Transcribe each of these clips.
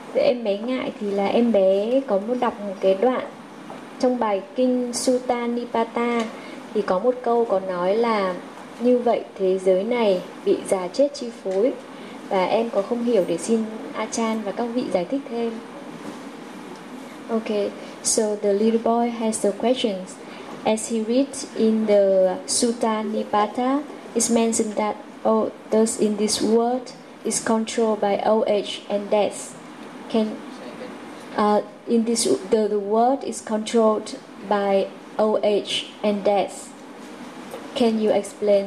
Em bé ngại thì là em bé có đọc một cái đoạn trong bài kinh Sutta Nipata, thì có một câu có nói là như vậy thế giới này bị già chết chi phối, và em có không hiểu để xin Achan và các vị giải thích thêm. Okay, so the little boy has the questions. As he reads in the Sutta Nipata, it's mentioned that thus in this world is controlled by old age and death. In this the world is controlled by old age and death. Can you explain?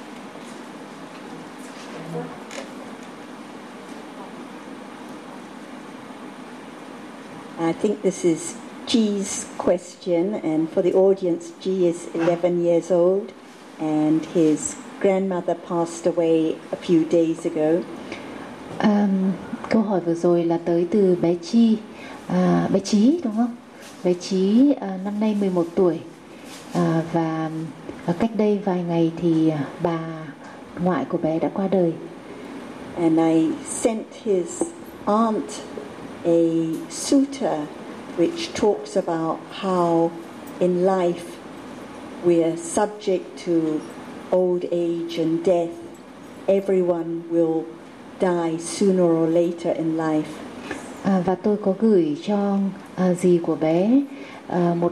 I think this is G's question, and for the audience, G is 11 years old, and his grandmother passed away a few days ago. Câu hỏi vừa rồi là tới từ bé Chi, bé Chí đúng không? Bé Chí năm nay 11 tuổi, và cách đây vài ngày thì bà ngoại của bé đã qua đời. And I sent his aunt a sutta which talks about how in life we are subject to old age and death. Everyone will die sooner or later in life. Và tôi có gửi cho dì của bé một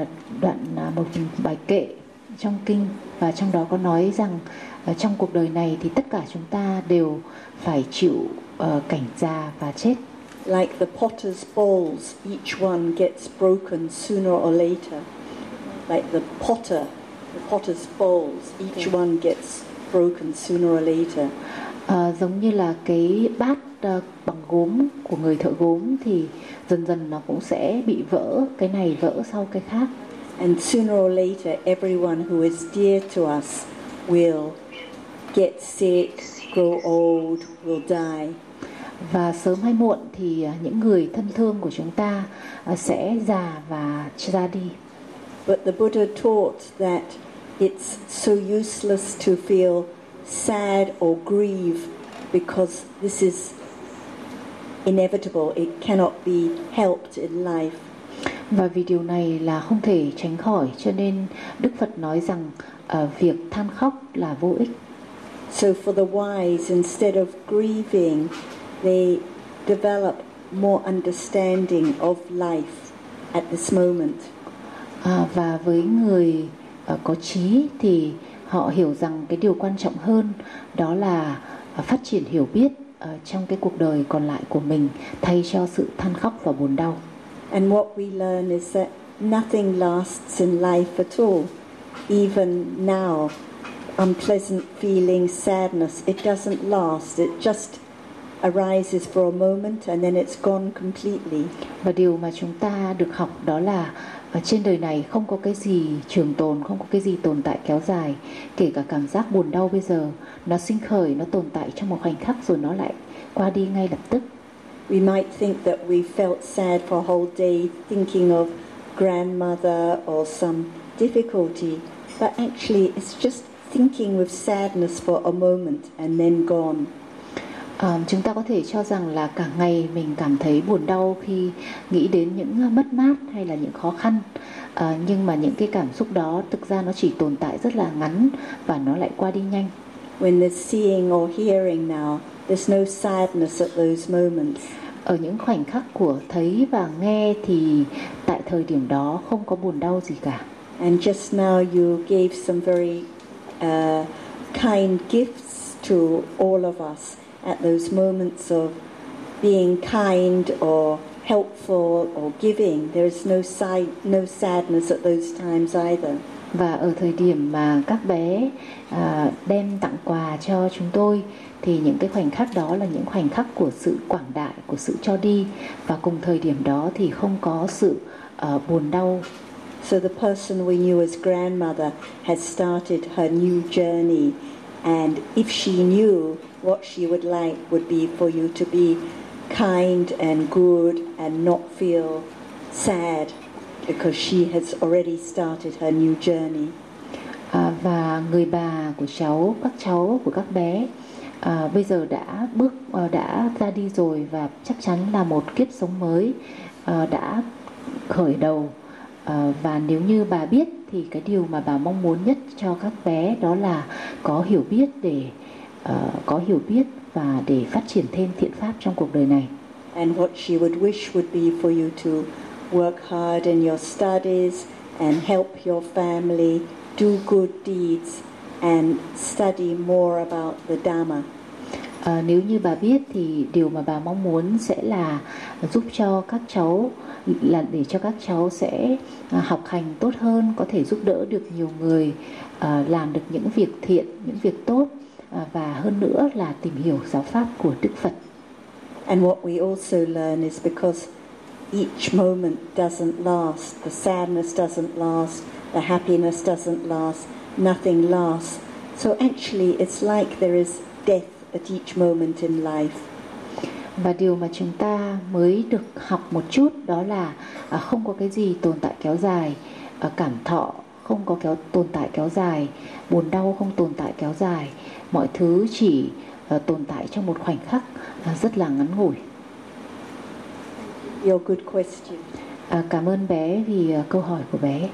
bài kệ trong kinh, và trong đó có nói rằng trong cuộc đời này thì tất cả chúng ta đều phải chịu cảnh già và chết. Like the potter's bowls, each one gets broken sooner or later. Like the potter's bowls, each one gets broken sooner or later. Giống như là cái bát bằng gốm của người thợ gốm thì dần dần nó cũng sẽ bị vỡ, cái này vỡ sau cái khác. And sooner or later, everyone who is dear to us will get sick, grow old, will die. Và sớm hay muộn thì những người thân thương của chúng ta sẽ già và ra đi. But the Buddha taught that it's so useless to feel sad or grieve because this is inevitable. It cannot be helped in life. Và vì điều này là không thể tránh khỏi, cho nên Đức Phật nói rằng việc than khóc là vô ích. So for the wise, instead of grieving, they develop more understanding of life at this moment. Và với người có trí thì họ hiểu rằng cái điều quan trọng hơn đó là phát triển hiểu biết trong cái cuộc đời còn lại của mình, thay cho sự than khóc và buồn đau. And what we learn is that nothing lasts in life at all. Even now, unpleasant feeling, sadness, it doesn't last. It just arises for a moment and then it's gone completely. Và điều mà chúng ta được học đó là ở trên đời này không có cái gì trường tồn, không có cái gì tồn tại kéo dài. Kể cả cảm giác buồn đau bây giờ, nó sinh khởi, nó tồn tại trong một khoảnh khắc rồi nó lại qua đi ngay lập tức. We might think that we felt sad for a whole day thinking of grandmother or some difficulty, but actually it's just thinking with sadness for a moment and then gone. Chúng ta có thể cho rằng là cả ngày mình cảm thấy buồn đau khi nghĩ đến những mất mát hay là những khó khăn, nhưng mà những cái cảm xúc đó thực ra nó chỉ tồn tại rất là ngắn và nó lại qua đi nhanh. When there's seeing or hearing now, there's no sadness at those moments. Ở những khoảnh khắc của thấy và nghe thì tại thời điểm đó không có buồn đau gì cả. And just now you gave some very kind gifts to all of us at those moments of being kind or helpful or giving. There is no sadness at those times either. Và ở thời điểm mà các bé đem tặng quà cho chúng tôi thì những cái khoảnh khắc đó là những khoảnh khắc của sự quảng đại, của sự cho đi, và cùng thời điểm đó thì không có sự buồn đau. So the person we knew as grandmother has started her new journey, and if she knew, what she would like would be for you to be kind and good and not feel sad, because she has already started her new journey. Và người bà của cháu, các cháu của các bé bây giờ đã ra đi rồi và chắc chắn là một kiếp sống mới đã khởi đầu. Và nếu như bà biết thì cái điều mà bà mong muốn nhất cho các bé đó là có hiểu biết và để phát triển thêm thiện pháp trong cuộc đời này. And what she would wish would be for you to work hard in your studies and help your family do good deeds and study more about the Dhamma. Nếu như bà biết thì điều mà bà mong muốn sẽ là giúp cho các cháu, là để cho các cháu sẽ học hành tốt hơn, có thể giúp đỡ được nhiều người, làm được những việc thiện, những việc tốt, và hơn nữa là tìm hiểu giáo pháp của Đức Phật. And what we also learn is because each moment doesn't last, the sadness doesn't last, the happiness doesn't last, nothing lasts. So actually it's like there is death at each moment in life. Và điều mà chúng ta mới được học một chút đó là không có cái gì tồn tại kéo dài, cảm thọ không có tồn tại kéo dài, buồn đau không tồn tại kéo dài, mọi thứ chỉ tồn tại trong một khoảnh khắc rất là ngắn ngủi. Your good question. Cảm ơn bé vì câu hỏi của bé.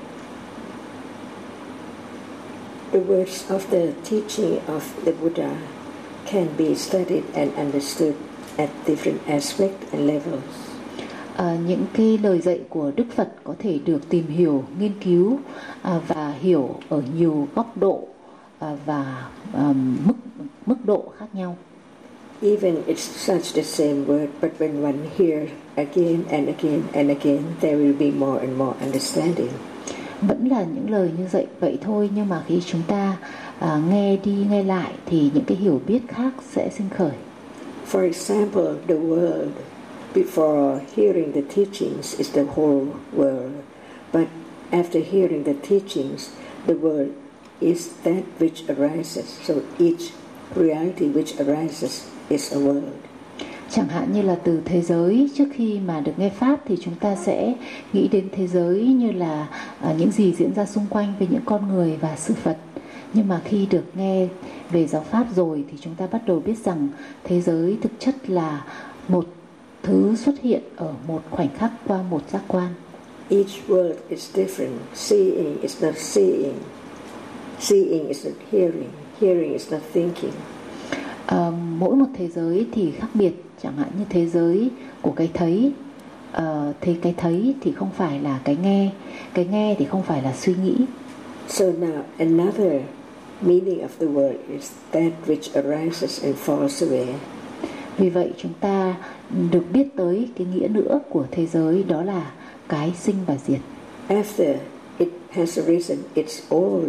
The words of the teaching of the Buddha can be studied and understood at different aspects and levels. Những cái lời dạy của Đức Phật có thể được tìm hiểu, nghiên cứu và hiểu ở nhiều góc độ và mức độ khác nhau. Even it's such the same word, but when one hears again and again and again, there will be more and more understanding. Vẫn là những lời như vậy thôi, nhưng mà khi chúng ta nghe đi nghe lại thì những cái hiểu biết khác sẽ sinh khởi. For example, the world before hearing the teachings is the whole world, but after hearing the teachings, the world is that which arises. So each reality which arises is a world. Chẳng hạn như là từ thế giới, trước khi mà được nghe Pháp thì chúng ta sẽ nghĩ đến thế giới như là những gì diễn ra xung quanh với những con người và sự vật. Nhưng mà khi được nghe về giáo Pháp rồi thì chúng ta bắt đầu biết rằng thế giới thực chất là một thứ xuất hiện ở một khoảnh khắc qua một giác quan. Each world is different. Seeing is not seeing. Seeing is not hearing. Hearing is not thinking. Mỗi một thế giới thì khác biệt. Chẳng hạn như thế giới của cái thấy, thì cái thấy thì không phải là cái nghe thì không phải là suy nghĩ. So now another meaning of the word is that which arises and falls away. Vì vậy chúng ta được biết tới cái nghĩa nữa của thế giới, đó là cái sinh và diệt. After it has arisen, it's old.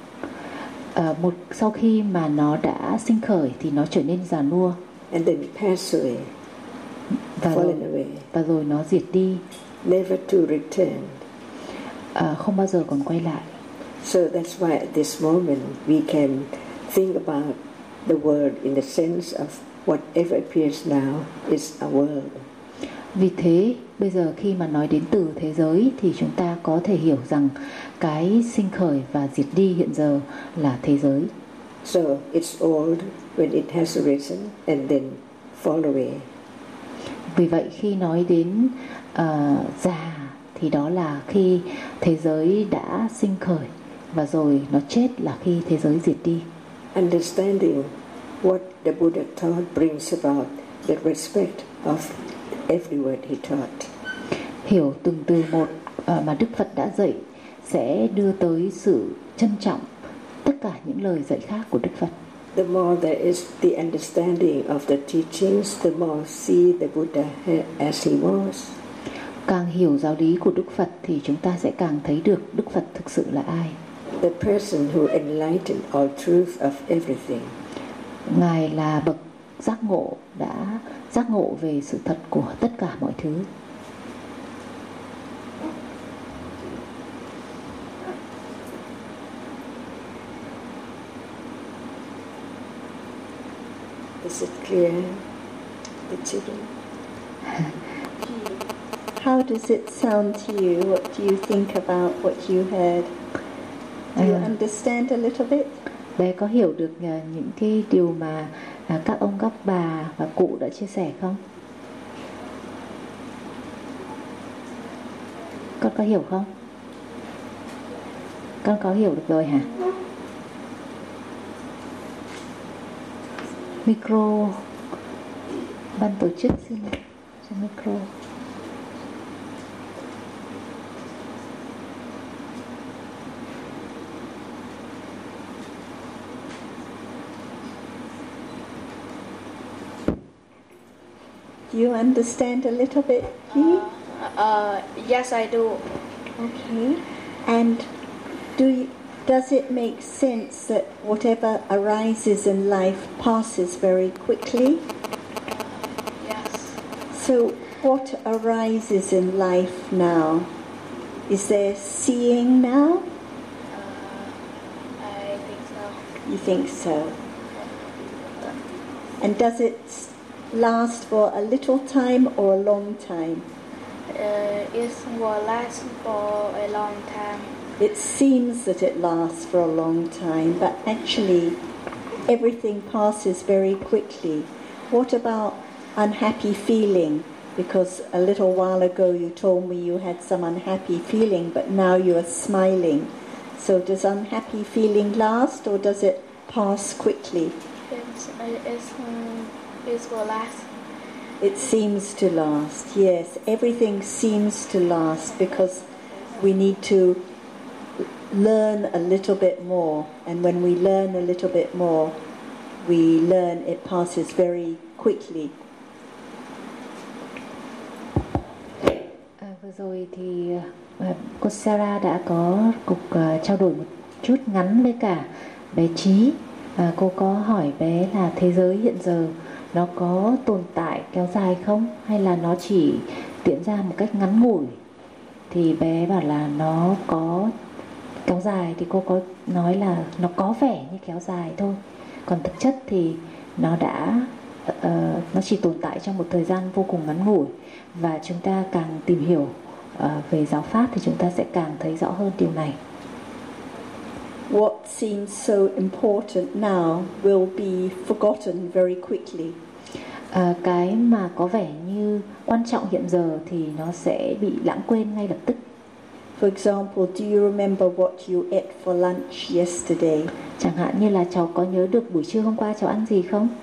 Sau khi mà nó đã sinh khởi thì nó trở nên già nua. And then it passes away, fallen away. Và rồi nó diệt đi. Never to return. Không bao giờ còn quay lại. So that's why at this moment we can think about the world in the sense of whatever appears now is a world. Vì thế bây giờ khi mà nói đến từ thế giới thì chúng ta có thể hiểu rằng cái sinh khởi và diệt đi hiện giờ là thế giới. So it's old when it has arisen and then fall away. Vì vậy khi nói đến già thì đó là khi thế giới đã sinh khởi và rồi nó chết là khi thế giới diệt đi. Understanding what the Buddha taught brings about the respect of every word he taught. Hiểu từng từ một mà Đức Phật đã dạy sẽ đưa tới sự trân trọng tất cả những lời dạy khác của Đức Phật. The more there is the understanding of the teachings, the more see the Buddha as he was. Càng hiểu giáo lý của Đức Phật thì chúng ta sẽ càng thấy được Đức Phật thực sự là ai. The person who enlightened all truth of everything. Ngài là bậc giác ngộ, đã giác ngộ về sự thật của tất cả mọi thứ. Is it clear, the children? How does it sound to you? What do you think about what you heard? Do you understand a little bit? Bé có hiểu được những cái điều mà các ông các bà và cụ đã chia sẻ không? Con có hiểu không? Con có hiểu được rồi hả? Micro, ban tổ chức xin cho micro. Do you understand a little bit, Lee? Yes, I do. Okay. And does it make sense that whatever arises in life passes very quickly? Yes. So what arises in life now? Is there seeing now? I think so. You think so? And does it last for a little time or a long time? It will last for a long time. It seems that it lasts for a long time, but actually everything passes very quickly. What about unhappy feeling? Because a little while ago you told me you had some unhappy feeling, but now you are smiling. So does unhappy feeling last or does it pass quickly? It will last. It seems to last, yes. Everything seems to last because we need to learn a little bit more. And when we learn a little bit more, we learn it passes very quickly. Vừa rồi thì cô Sarah đã có cuộc trao đổi một chút ngắn với cả bé Trí. Cô có hỏi bé là thế giới hiện giờ nó có tồn tại kéo dài không, hay là nó chỉ diễn ra một cách ngắn ngủi. Thì bé bảo là nó có kéo dài, thì cô có nói là nó có vẻ như kéo dài thôi, còn thực chất thì nó đã nó chỉ tồn tại trong một thời gian vô cùng ngắn ngủi. Và chúng ta càng tìm hiểu về giáo pháp thì chúng ta sẽ càng thấy rõ hơn điều này. What seems so important now will be forgotten very quickly. Cái mà có vẻ như quan trọng hiện giờ thì nó sẽ bị lãng quên ngay lập tức. For example, do you remember what you ate for lunch yesterday? Chẳng hạn như là cháu có nhớ được buổi trưa hôm qua cháu ăn gì không?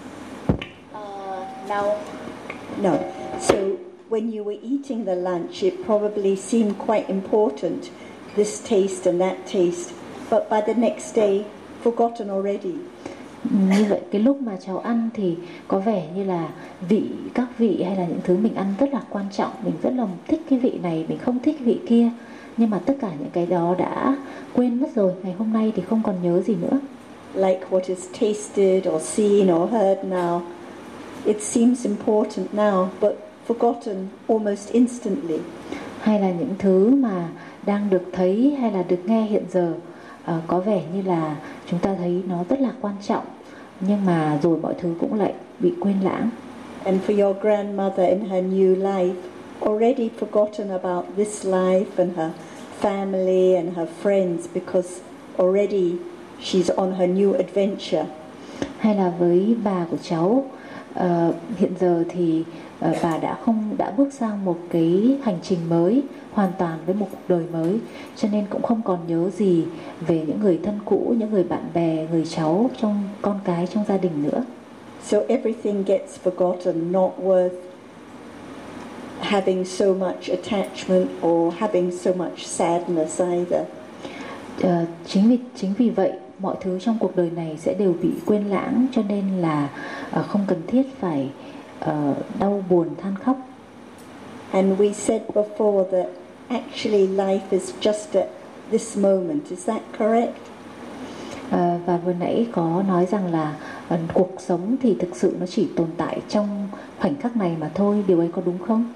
No. No. So when you were eating the lunch, it probably seemed quite important, this taste and that taste. But by the next day, forgotten already. Như vậy cái lúc mà cháu ăn thì có vẻ như là các vị hay là những thứ mình ăn rất là quan trọng. Mình rất là thích cái vị này, mình không thích vị kia. Nhưng mà tất cả những cái đó đã quên mất rồi. Ngày hôm nay thì không còn nhớ gì nữa. Like what is tasted or seen or heard now. It seems important now, but forgotten almost instantly. Hay là những thứ mà đang được thấy hay là được nghe hiện giờ, có vẻ như là chúng ta thấy nó rất là quan trọng, nhưng mà rồi mọi thứ cũng lại bị quên lãng. And for your grandmother in her new life, already forgotten about this life and her family and her friends because already she's on her new adventure. Hay là với bà của cháu, hiện giờ thì bà đã bước sang một cái hành trình mới, hoàn toàn với một cuộc đời mới, cho nên cũng không còn nhớ gì về những người thân cũ, những người bạn bè, người cháu, trong con cái trong gia đình nữa. So everything gets forgotten, not worth having so much attachment or having so much sadness either. Chính vì vậy mọi thứ trong cuộc đời này sẽ đều bị quên lãng, cho nên là không cần thiết phải đau buồn than khóc. And we said before that actually life is just at this moment. Is that correct? Và vừa nãy có nói rằng là cuộc sống thì thực sự nó chỉ tồn tại trong khoảnh khắc này mà thôi. Điều ấy có đúng không?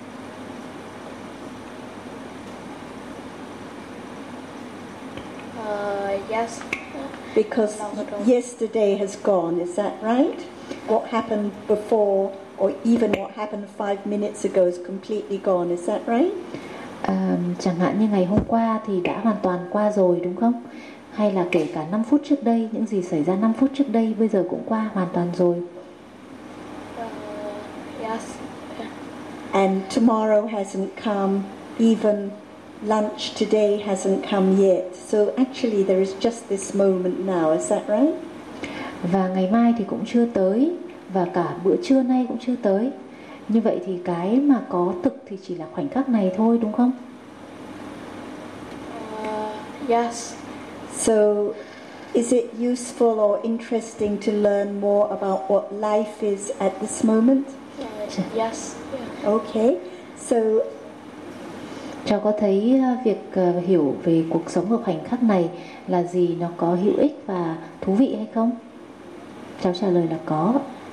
Yes. Because yesterday has gone, is that right? What happened before or even what happened 5 minutes ago is completely gone, is that right? Chẳng hạn như ngày hôm qua thì đã hoàn toàn qua rồi, đúng không? hay là kể cả 5 phút trước đây, những gì xảy ra 5 phút trước đây bây giờ cũng qua hoàn toàn rồi. Yes. And tomorrow hasn't come, even lunch today hasn't come yet. So actually there is just this moment now, is that right? Và ngày mai thì cũng chưa tới, và cả bữa trưa nay cũng chưa tới. Như vậy thì cái mà có thực thì chỉ là khoảnh khắc này thôi, đúng không? Yes. So is it useful or interesting to learn more about what life is at this moment? Yes. Yeah. Okay. So Cháu có thấy việc hiểu về cuộc sống ở khoảnh khắc này là gì, nó có hữu ích và thú vị hay không? Cháu trả lời là có.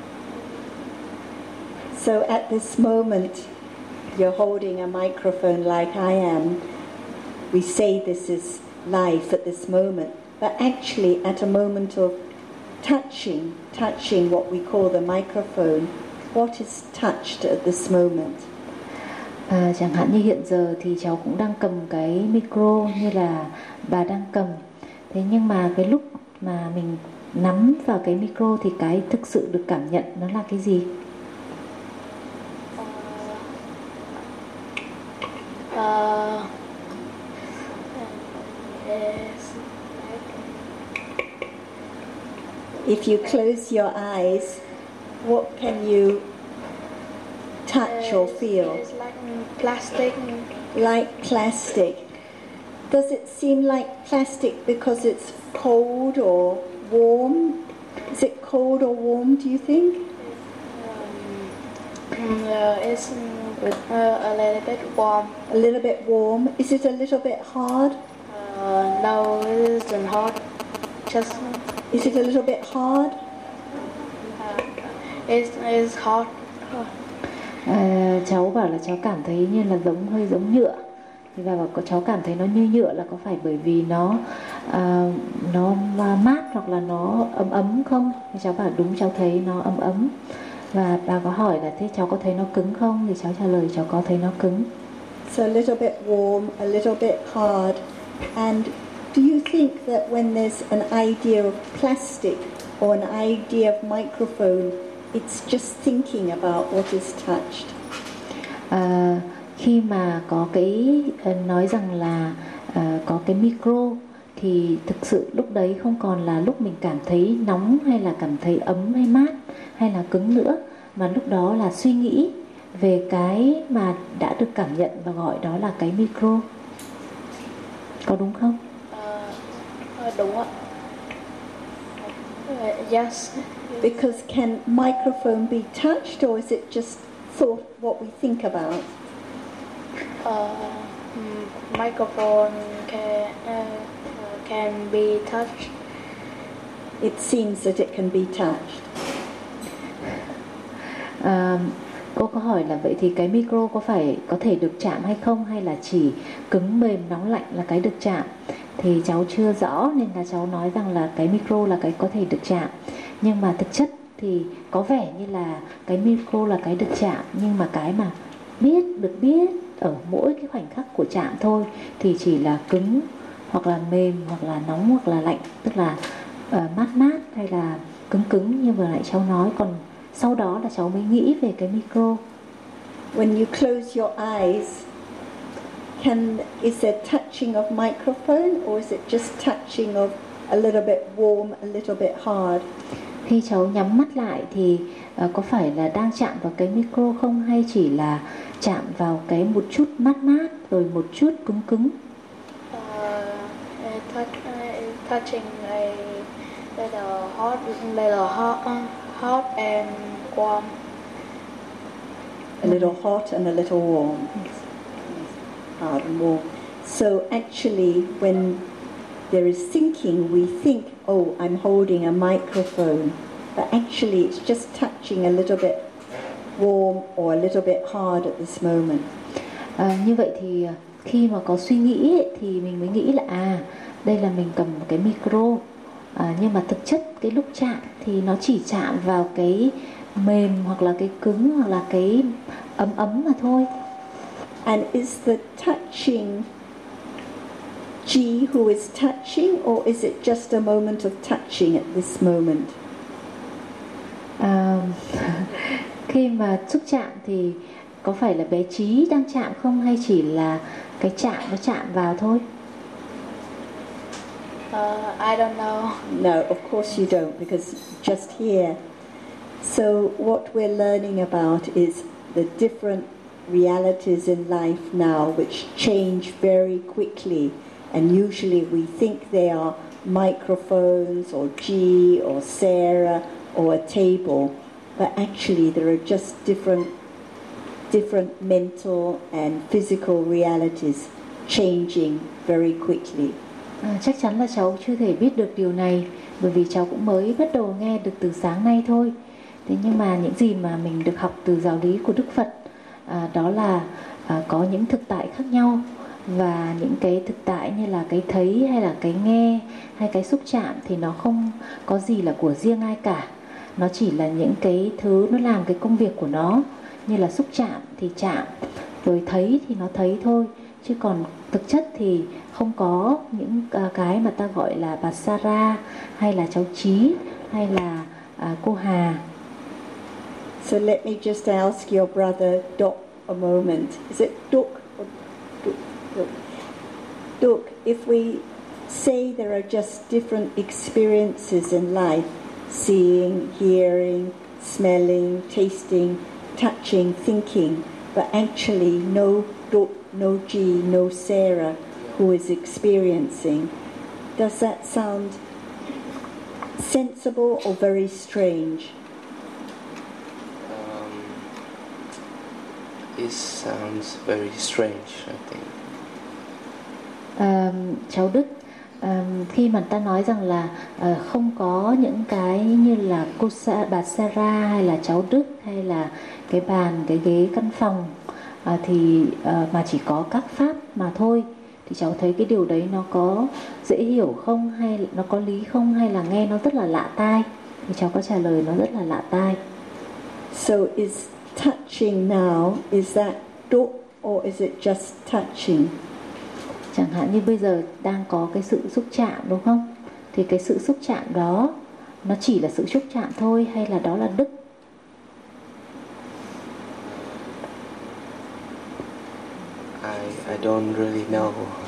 So at this moment, you're holding a microphone like I am. We say this is life at this moment, but actually at a moment of touching what we call the microphone, what is touched at this moment? Chẳng hạn như hiện giờ thì cháu cũng đang cầm cái micro như là bà đang cầm. Thế nhưng mà cái lúc mà mình nắm vào cái micro thì cái thực sự được cảm nhận nó là cái gì? If you close your eyes, what can you touch or feel? It's like plastic. Like plastic. Does it seem like plastic because it's cold or warm? Is it cold or warm, do you think? It's a little bit warm. A little bit warm. Is it a little bit hard? No, it isn't hot. Just Is it a little bit hard? it's hot. Cháu bảo là cháu cảm thấy như là hơi giống nhựa. Thì bà bảo cháu cảm thấy nó như nhựa là có phải bởi vì nó mát hoặc là nó ấm không? Thì cháu bảo đúng, cháu thấy nó ấm. Và bà có hỏi là thế cháu có thấy nó cứng không? Thì cháu trả lời cháu có thấy nó cứng. So a little bit warm, a little bit hard. And do you think that when there's an idea of plastic or an idea of microphone, it's just thinking about what is touched? Khi mà có cái nói rằng là có cái micro thì thực sự lúc đấy không còn là lúc mình cảm thấy nóng hay là cảm thấy ấm hay mát hay là cứng nữa, mà lúc đó là suy nghĩ về cái mà đã được cảm nhận và gọi đó là cái micro. Có đúng không? Đúng ạ. Yes. Because can microphone be touched, or is it just thought, what we think about? Microphone can be touched. It seems that it can be touched. Cô có hỏi là vậy thì cái micro có thể được chạm hay không, hay là chỉ cứng mềm nóng lạnh là cái được chạm? Thì cháu chưa rõ nên là cháu nói rằng là cái micro là cái có thể được chạm. Nhưng mà thực chất thì có vẻ như là cái micro là cái được chạm, nhưng mà cái mà được biết ở mỗi cái khoảnh khắc của chạm thôi thì chỉ là cứng hoặc là mềm hoặc là nóng hoặc là lạnh, tức là mát hay là cứng như vừa nãy cháu nói. Còn sau đó là cháu mới nghĩ về cái micro. When you close your eyes, is there touching of microphone, or is it just touching of a little bit warm, a little bit hard? Khi cháu nhắm mắt lại thì có phải là đang chạm vào cái micro không, hay chỉ là chạm vào cái một chút mát rồi một chút cứng? Touching a little hot and warm. A little hot and a little warm. Hard and warm. So actually, when there is thinking, we think, oh, I'm holding a microphone. But actually, it's just touching a little bit warm or a little bit hard at this moment. Như vậy thì khi mà có suy nghĩ ấy, thì mình mới nghĩ là đây là mình cầm một cái micro. Nhưng mà thực chất cái lúc chạm thì nó chỉ chạm vào cái mềm hoặc là cái cứng hoặc là cái ấm mà thôi. And is the touching G who is touching, or is it just a moment of touching at this moment? Khi mà xúc chạm thì có phải là bé Trí đang chạm không, hay chỉ là cái chạm nó chạm vào thôi? I don't know. No, of course you don't, because just here. So what we're learning about is the different realities in life now which change very quickly, and usually we think they are microphones or G or Sarah or a table, but actually there are just different mental and physical realities changing very quickly. Chắc chắn là cháu chưa thể biết được điều này, bởi vì cháu cũng mới bắt đầu nghe được từ sáng nay thôi. Thế nhưng mà những gì mà mình được học từ giáo lý của Đức Phật, đó là có những thực tại khác nhau, và những cái thực tại như là cái thấy hay là cái nghe hay cái xúc chạm thì nó không có gì là của riêng ai cả. Nó chỉ là những cái thứ nó làm cái công việc của nó. Như là xúc chạm thì chạm, rồi thấy thì nó thấy thôi, chứ còn thực chất thì không có những cái mà ta gọi là bà Sarah hay là cháu Trí hay là cô Hà. So let me just ask your brother Dok a moment. Is it Dok or Dok? Dok, if we say there are just different experiences in life, seeing, hearing, smelling, tasting, touching, thinking, but actually no Dok, no G, no Sarah who is experiencing, does that sound sensible or very strange? It sounds very strange, I think. Cháu Đức, khi mà ta nói rằng là không có những cái như là bà Sarah hay là cháu Đức hay là cái bàn, cái ghế căn phòng, thì mà chỉ có các pháp mà thôi, thì cháu thấy cái điều đấy nó có dễ hiểu không, hay nó có lý không, hay là nghe nó rất là lạ tai? Thì cháu có trả lời nó rất là lạ tai. So is touching now, is that Dok or is it just touching? Chẳng hạn như bây giờ đang có cái sự xúc chạm, đúng không? Thì cái sự xúc chạm đó nó chỉ là sự xúc chạm thôi, hay là đó là Đức? I don't really know.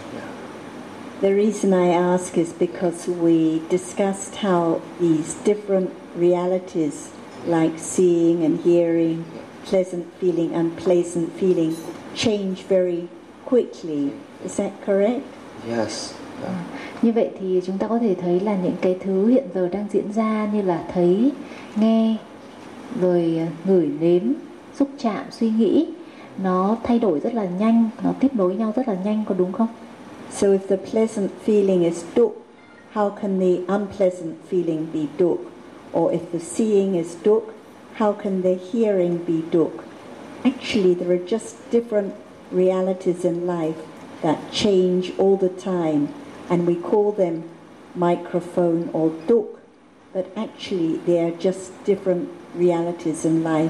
The reason I ask is because we discussed how these different realities like seeing and hearing, pleasant feeling, unpleasant feeling change very quickly. Is that correct? Yes. Như vậy thì chúng ta có thể thấy là những cái thứ hiện giờ đang diễn ra như là thấy, nghe, rồi ngửi, nếm, xúc chạm, suy nghĩ, nó thay đổi rất là nhanh, nó tiếp nối nhau rất là nhanh, có đúng không? So if the pleasant feeling is Dok, how can the unpleasant feeling be Dok? Or if the seeing is Dok, how can the hearing be Dok? Actually, there are just different realities in life that change all the time, and we call them microphone or Dok, but actually they are just different realities in life.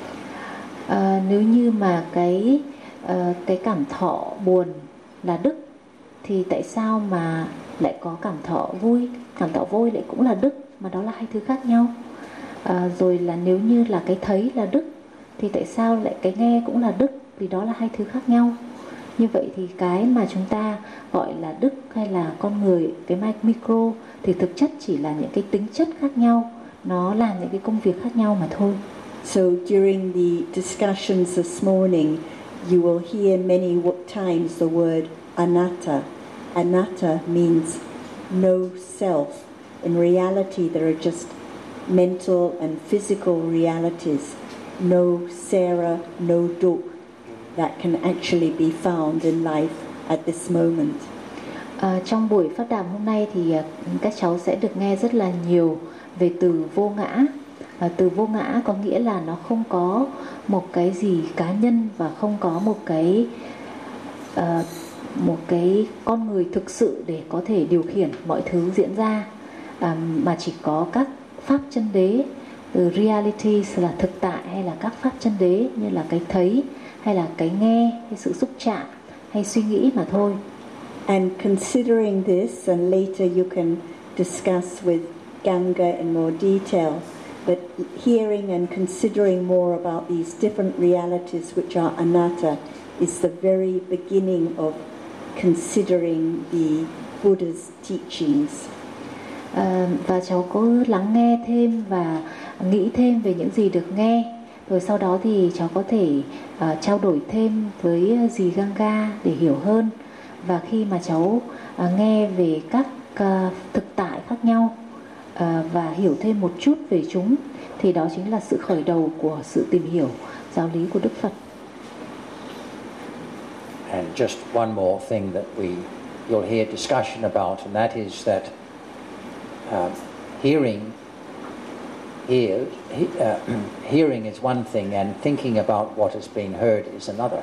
Nếu như mà cái cảm thọ buồn là Đức, thì tại sao mà lại có cảm thọ vui? Cảm thọ vui lại cũng là Đức, mà đó là hai thứ khác nhau. Rồi là nếu như là cái thấy là Đức, thì tại sao lại cái nghe cũng là Đức? Vì đó là hai thứ khác nhau. Như vậy thì cái mà chúng ta gọi là Đức hay là con người, cái micro, thì thực chất chỉ là những cái tính chất khác nhau, nó làm những cái công việc khác nhau mà thôi. So during the discussions this morning, you will hear many times the word anatta. Anatta means no self. In reality, there are just mental and physical realities, no Sarah, no Dok, that can actually be found in life at this moment. Trong buổi pháp đàm hôm nay thì các cháu sẽ được nghe rất là nhiều về từ vô ngã. Từ vô ngã có nghĩa là nó không có một cái gì cá nhân và không có một cái con người thực sự để có thể điều khiển mọi thứ diễn ra, mà chỉ có các pháp chân đế, realities là thực tại, hay là các pháp chân đế như là cái thấy hay là cái nghe hay sự xúc chạm hay suy nghĩ mà thôi. And considering this, and later you can discuss with Ganga in more detail, but hearing and considering more about these different realities which are anatta is the very beginning of considering the Buddha's teachings. Và cháu cứ lắng nghe thêm và nghĩ thêm về những gì được nghe, rồi sau đó thì cháu có thể trao đổi thêm với dì Ganga để hiểu hơn. Và khi mà cháu nghe về các thực tại khác nhau và hiểu thêm một chút về chúng, thì đó chính là sự khởi đầu của sự tìm hiểu giáo lý của Đức Phật. And just one more thing that you'll hear discussion about, and that is that hearing is one thing, and thinking about what has been heard is another.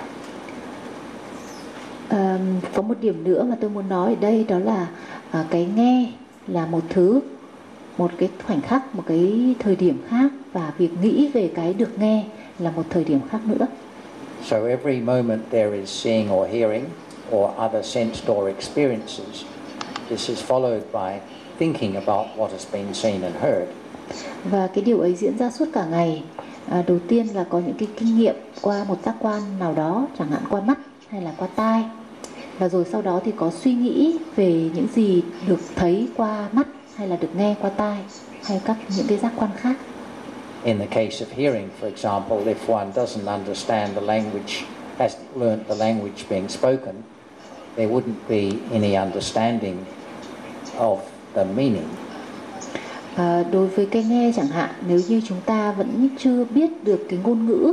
Có một điểm nữa mà tôi muốn nói ở đây, đó là cái nghe là một thứ, một cái khoảnh khắc, một cái thời điểm khác, và việc nghĩ về cái được nghe là một thời điểm khác nữa. So every moment there is seeing or hearing or other sensed or experiences. This is followed by thinking about what has been seen and heard. Và cái điều ấy diễn ra suốt cả ngày. Đầu tiên là có những cái kinh nghiệm qua một giác quan nào đó, chẳng hạn qua mắt hay là qua tai. Và rồi sau đó thì có suy nghĩ về những gì được thấy qua mắt hay là được nghe qua tai, hay những cái giác quan khác. In the case of hearing, for example, if one doesn't understand the language, hasn't learnt the language being spoken, there wouldn't be any understanding of the meaning. Đối với cái nghe chẳng hạn, nếu như chúng ta vẫn chưa biết được cái ngôn ngữ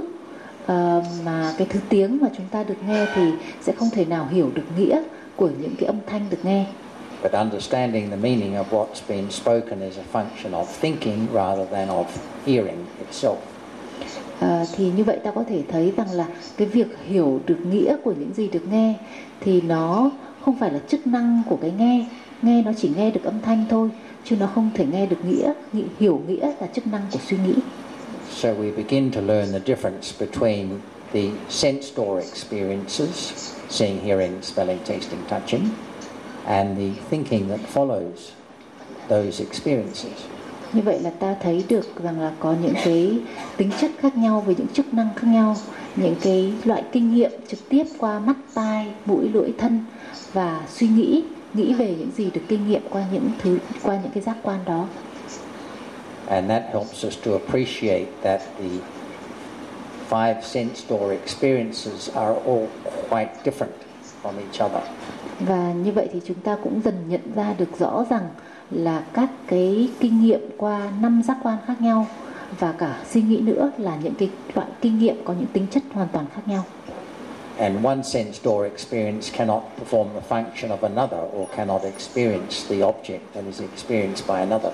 mà cái thứ tiếng mà chúng ta được nghe, thì sẽ không thể nào hiểu được nghĩa của những cái âm thanh được nghe. But understanding the meaning of what's been spoken is a function of thinking rather than of hearing itself. Thì như vậy ta có thể thấy rằng là cái việc hiểu được nghĩa của những gì được nghe thì nó không phải là chức năng của cái nghe nó chỉ nghe được âm thanh thôi, chứ nó không thể nghe được nghĩa. Hiểu nghĩa là chức năng của suy nghĩ. So we begin to learn the difference between the sensed or experiences, seeing, hearing, smelling, tasting, touching, and the thinking that follows those experiences. Như vậy là ta thấy được rằng là có những cái tính chất khác nhau với những chức năng khác nhau, những cái loại kinh nghiệm trực tiếp qua mắt, tai, mũi, lưỡi, thân, và suy nghĩ về những gì được kinh nghiệm qua những cái giác quan đó. And that helps us to appreciate that the five sensed or experiences are all quite different from each other. Và như vậy thì chúng ta cũng dần nhận ra được rõ rằng là các cái kinh nghiệm qua 5 giác quan khác nhau, và cả suy nghĩ nữa là những cái loại kinh nghiệm có những tính chất hoàn toàn khác nhau. And one sensed or experience cannot perform the function of another or cannot experience the object that is experienced by another.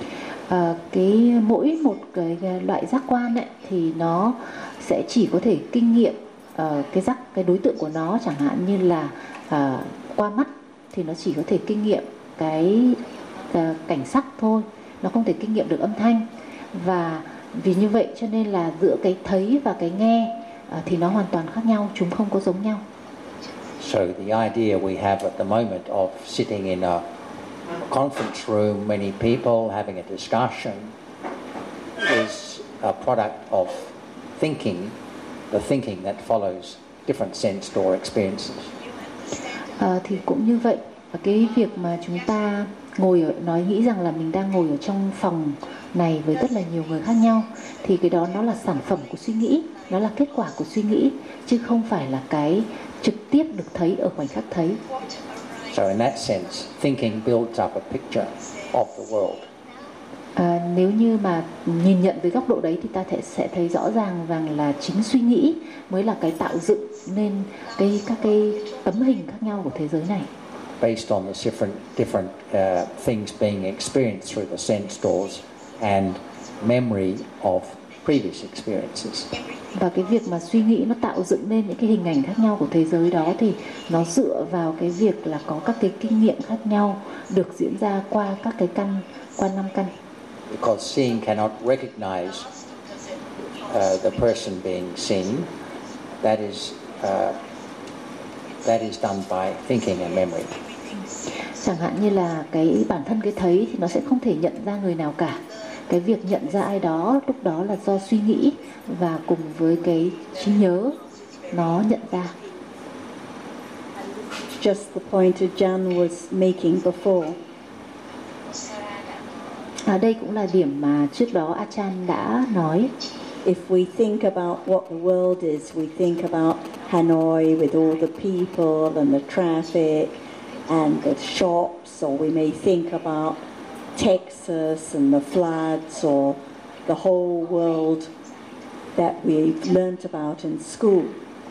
Mỗi một cái loại giác quan ấy, thì nó sẽ chỉ có thể kinh nghiệm cái đối tượng của nó, chẳng hạn như là qua mắt thì nó chỉ có thể kinh nghiệm cái cảnh sắc thôi, nó không thể kinh nghiệm được âm thanh. Và vì như vậy cho nên là giữa cái thấy và cái nghe thì nó hoàn toàn khác nhau, chúng không có giống nhau. So the idea we have at the moment of sitting in a conference room, many people having a discussion, is a product of thinking, the thinking that follows different sensed or experiences. Thì cũng như vậy, cái việc mà chúng ta nghĩ rằng là mình đang ngồi ở trong phòng này với rất là nhiều người khác nhau, thì cái đó nó là sản phẩm của suy nghĩ, nó là kết quả của suy nghĩ, chứ không phải là cái trực tiếp được thấy ở khoảnh khắc thấy. So in that sense, thinking builds up a picture of the world. Nếu như mà nhìn nhận với góc độ đấy thì ta sẽ thấy rõ ràng rằng là chính suy nghĩ mới là cái tạo dựng nên các cái tấm hình khác nhau của thế giới này. Based on the different things being experienced through the sense doors and memory of previous experiences. Và cái việc mà suy nghĩ nó tạo dựng nên những cái hình ảnh khác nhau của thế giới đó thì nó dựa vào cái việc là có các cái kinh nghiệm khác nhau được diễn ra qua các cái căn, qua 5 căn. Because seeing cannot recognize the person being seen, that is that is done by thinking and memory. Chẳng hạn như là cái bản thân cái thấy thì nó sẽ không thể nhận ra người nào cả. Cái việc nhận ra ai đó lúc đó là do suy nghĩ và cùng với cái trí nhớ nó nhận ra. Just the point Ajahn was making before. Đây cũng là điểm mà trước đó Ajahn đã nói. If we think about what the world is, we think about Hanoi with all the people and the traffic and the shops, or we may think about Texas and the floods, or the whole world that we've learnt about in school.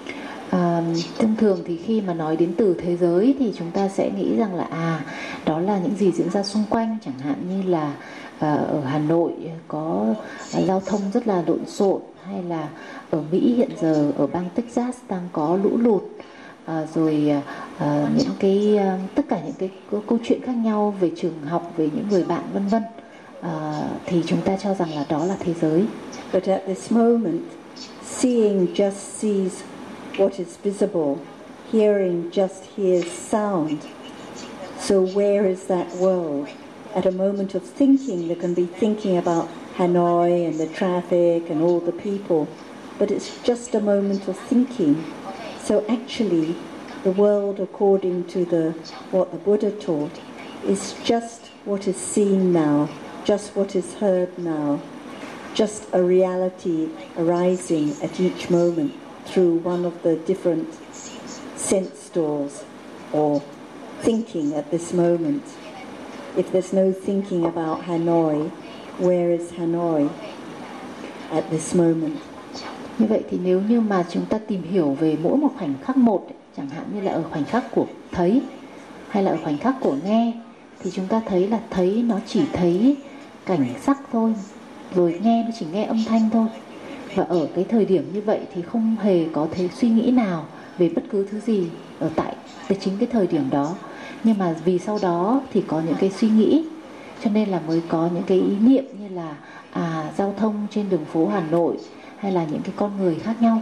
Thông thường thì khi mà nói đến từ thế giới thì chúng ta sẽ nghĩ rằng là đó là những gì diễn ra xung quanh, chẳng hạn như là ở Hà Nội có giao thông rất là lộn xộn, hay là ở Mỹ hiện giờ ở bang Texas đang có lũ lụt, rồi những cái tất cả những cái câu chuyện khác nhau về trường học, về những người bạn vân vân, thì chúng ta cho rằng là đó là thế giới. But at this moment, seeing just sees what is visible, hearing just hears sound. So where is that world? At a moment of thinking, they can be thinking about Hanoi and the traffic and all the people, but it's just a moment of thinking. So actually, the world, according to what the Buddha taught, is just what is seen now, just what is heard now, just a reality arising at each moment through one of the different sense doors, or thinking at this moment. If there's no thinking about Hanoi, where is Hanoi at this moment? Như vậy thì nếu như mà chúng ta tìm hiểu về mỗi một khoảnh khắc một, chẳng hạn như là ở khoảnh khắc của thấy hay là ở khoảnh khắc của nghe, thì chúng ta thấy là thấy nó chỉ thấy cảnh sắc thôi, rồi nghe nó chỉ nghe âm thanh thôi. Và ở cái thời điểm như vậy thì không hề có thấy suy nghĩ nào về bất cứ thứ gì ở tại chính cái thời điểm đó. Nhưng mà vì sau đó thì có những cái suy nghĩ, cho nên là mới có những cái ý niệm như là giao thông trên đường phố Hà Nội, hay là những cái con người khác nhau.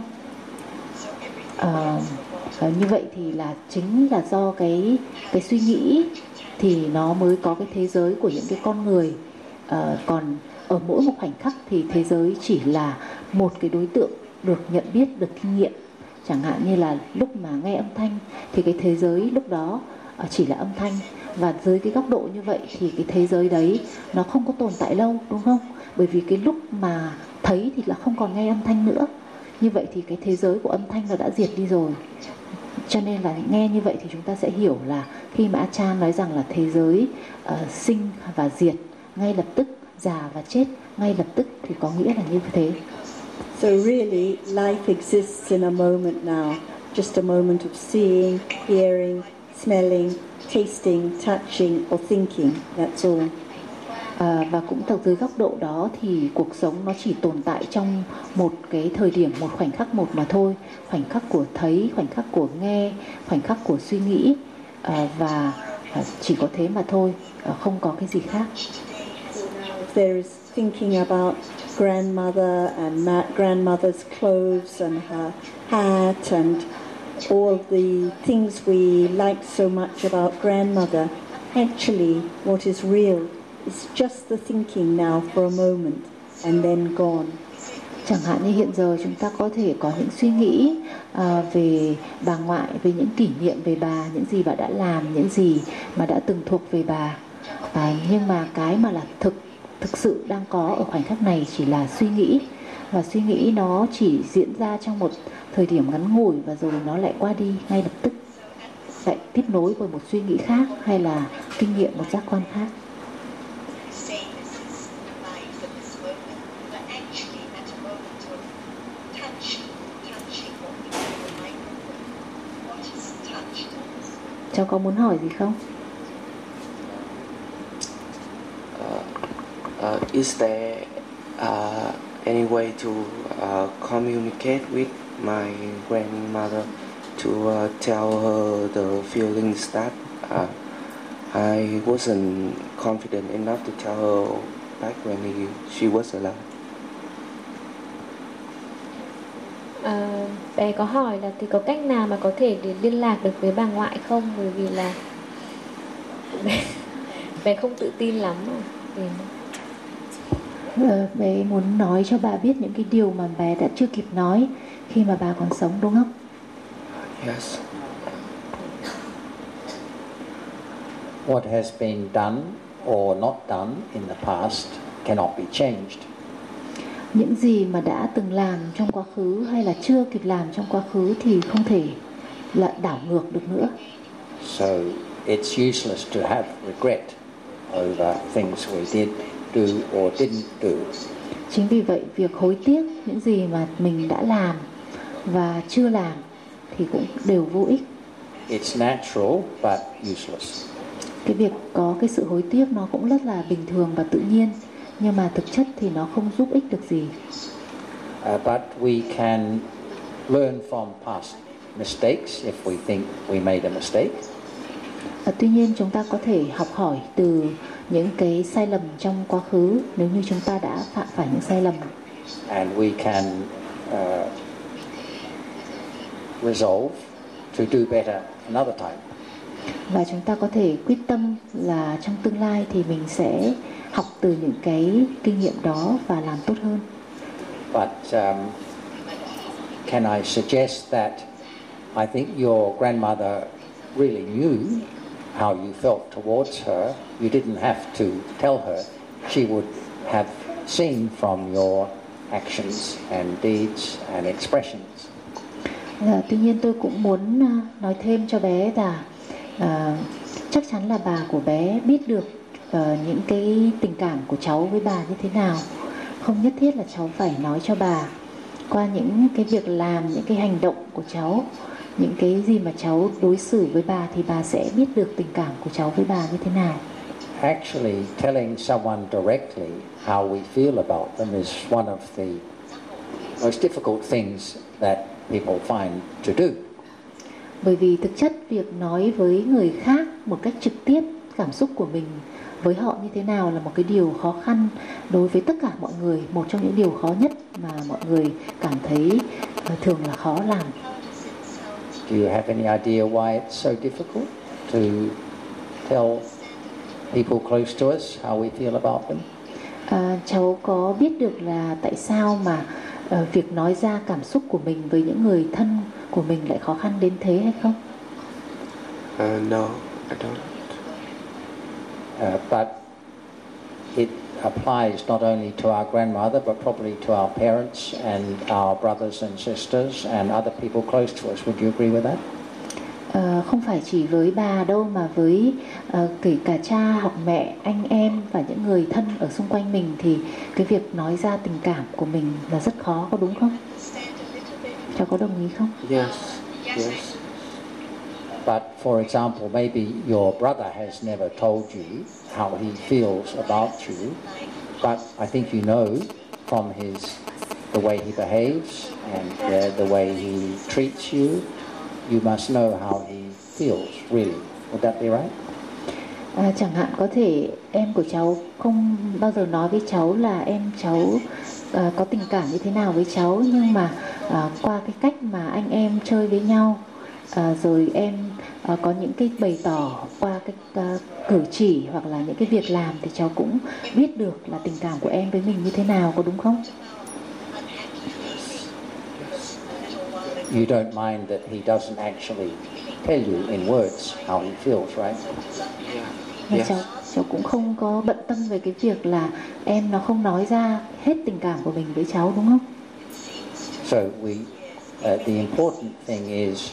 Như vậy thì là chính là do cái suy nghĩ thì nó mới có cái thế giới của những cái con người. Còn ở mỗi một khoảnh khắc thì thế giới chỉ là một cái đối tượng được nhận biết, được kinh nghiệm. Chẳng hạn như là lúc mà nghe âm thanh thì cái thế giới lúc đó chỉ là âm thanh, và dưới cái góc độ như vậy thì cái thế giới đấy nó không có tồn tại lâu, đúng không? Bởi vì cái lúc mà thấy thì là không còn nghe âm thanh nữa. Như vậy thì cái thế giới của âm thanh nó đã diệt đi rồi. Cho nên là nghe như vậy thì chúng ta sẽ hiểu là khi mà Ajahn nói rằng là thế giới sinh và diệt ngay lập tức, già và chết ngay lập tức, thì có nghĩa là như thế. So really, life exists in a moment now, just a moment of seeing, hearing, smelling, tasting, touching or thinking, that's all. Và cũng từ dưới góc độ đó thì cuộc sống nó chỉ tồn tại trong một cái thời điểm, một khoảnh khắc một mà thôi. Khoảnh khắc của thấy, khoảnh khắc của nghe, khoảnh khắc của suy nghĩ, và chỉ có thế mà thôi, không có cái gì khác. There is thinking about grandmother and grandmother's clothes and her hat and all the things we like so much about grandmother. Actually, what is real is just the thinking now for a moment and then gone. Chẳng hạn như hiện giờ chúng ta có thể có những suy nghĩ về bà ngoại, về những kỷ niệm về bà, những gì bà đã làm, những gì mà đã từng thuộc về bà. Nhưng mà cái mà là thực sự đang có ở khoảnh khắc này chỉ là suy nghĩ. Và suy nghĩ nó chỉ diễn ra trong một thời điểm ngắn ngủi, và rồi nó lại qua đi ngay lập tức, lại tiếp nối bởi một suy nghĩ khác hay là kinh nghiệm, một giác quan khác. Cháu có muốn hỏi gì không? Is there any way to communicate with my grandmother to tell her the feelings that I wasn't confident enough to tell her back when she was alive? Bé có hỏi là thì có cách nào mà có thể để liên lạc được với bà ngoại không, bởi vì là bé không tự tin lắm Bé muốn nói cho bà biết những cái điều mà bé đã chưa kịp nói khi mà bà còn sống, đúng không? Yes. What has been done or not done in the past cannot be changed. Những gì mà đã từng làm trong quá khứ hay là chưa kịp làm trong quá khứ thì không thể là đảo ngược được nữa. So it's useless to have regret over things we did do or didn't do. Chính vì vậy việc hối tiếc những gì mà mình đã làm và chưa làm thì cũng đều vô ích. It's natural but useless. Cái việc có cái sự hối tiếc nó cũng rất là bình thường và tự nhiên, nhưng mà thực chất thì nó không giúp ích được gì. But we can learn from past mistakes if we think we made a mistake. Tuy nhiên chúng ta có thể học hỏi từ những cái sai lầm trong quá khứ nếu như chúng ta đã phạm phải những sai lầm. And we can resolve to do better another time. Và chúng ta có thể quyết tâm là trong tương lai thì mình sẽ học từ những cái kinh nghiệm đó và làm tốt hơn. But can I suggest that I think your grandmother really knew how you felt towards her. You didn't have to tell her. She would have seen from your actions and deeds and expressions. Tuy nhiên tôi cũng muốn nói thêm cho bé là chắc chắn là bà của bé biết được những cái tình cảm của cháu với bà như thế nào. Không nhất thiết là cháu phải nói cho bà. Qua những cái việc làm, những cái hành động của cháu, những cái gì mà cháu đối xử với bà thì bà sẽ biết được tình cảm của cháu với bà như thế nào. Actually, telling someone directly how we feel about them is one of the most difficult things that people find to do. Bởi vì thực chất việc nói với người khác một cách trực tiếp cảm xúc của mình với họ như thế nào là một cái điều khó khăn đối với tất cả mọi người, một trong những điều khó nhất mà mọi người cảm thấy thường là khó làm. Do you have any idea why it's so difficult to tell people close to us how we feel about them? Cháu có biết được là tại sao mà việc nói ra cảm xúc của mình với những người thân của mình lại khó khăn đến thế hay không? No, I don't. But it applies not only to our grandmother but probably to our parents and our brothers and sisters and other people close to us. Would you agree with that? Không phải chỉ với bà đâu mà với kể cả cha hoặc mẹ, anh em và những người thân ở xung quanh mình thì cái việc nói ra tình cảm của mình là rất khó, có đúng không? Cháu có đồng ý không? Yes, yes. But for example, maybe your brother has never told you how he feels about you, but I think you know from the way he behaves and the way he treats you, you must know how he feels really. Would that be right? Chẳng hạn có thể em của cháu không bao giờ nói với cháu là em cháu có tình cảm như thế nào với cháu, nhưng mà qua cái cách mà anh em chơi với nhau, rồi em có những cái bày tỏ qua cái cử chỉ hoặc là những cái việc làm thì cháu cũng biết được là tình cảm của em với mình như thế nào, có đúng không? You don't mind that he doesn't actually tell you in words how he feels, right? Và Yes. cháu cũng không có bận tâm về cái việc là em nó không nói ra hết tình cảm của mình với cháu, đúng không? So the important thing is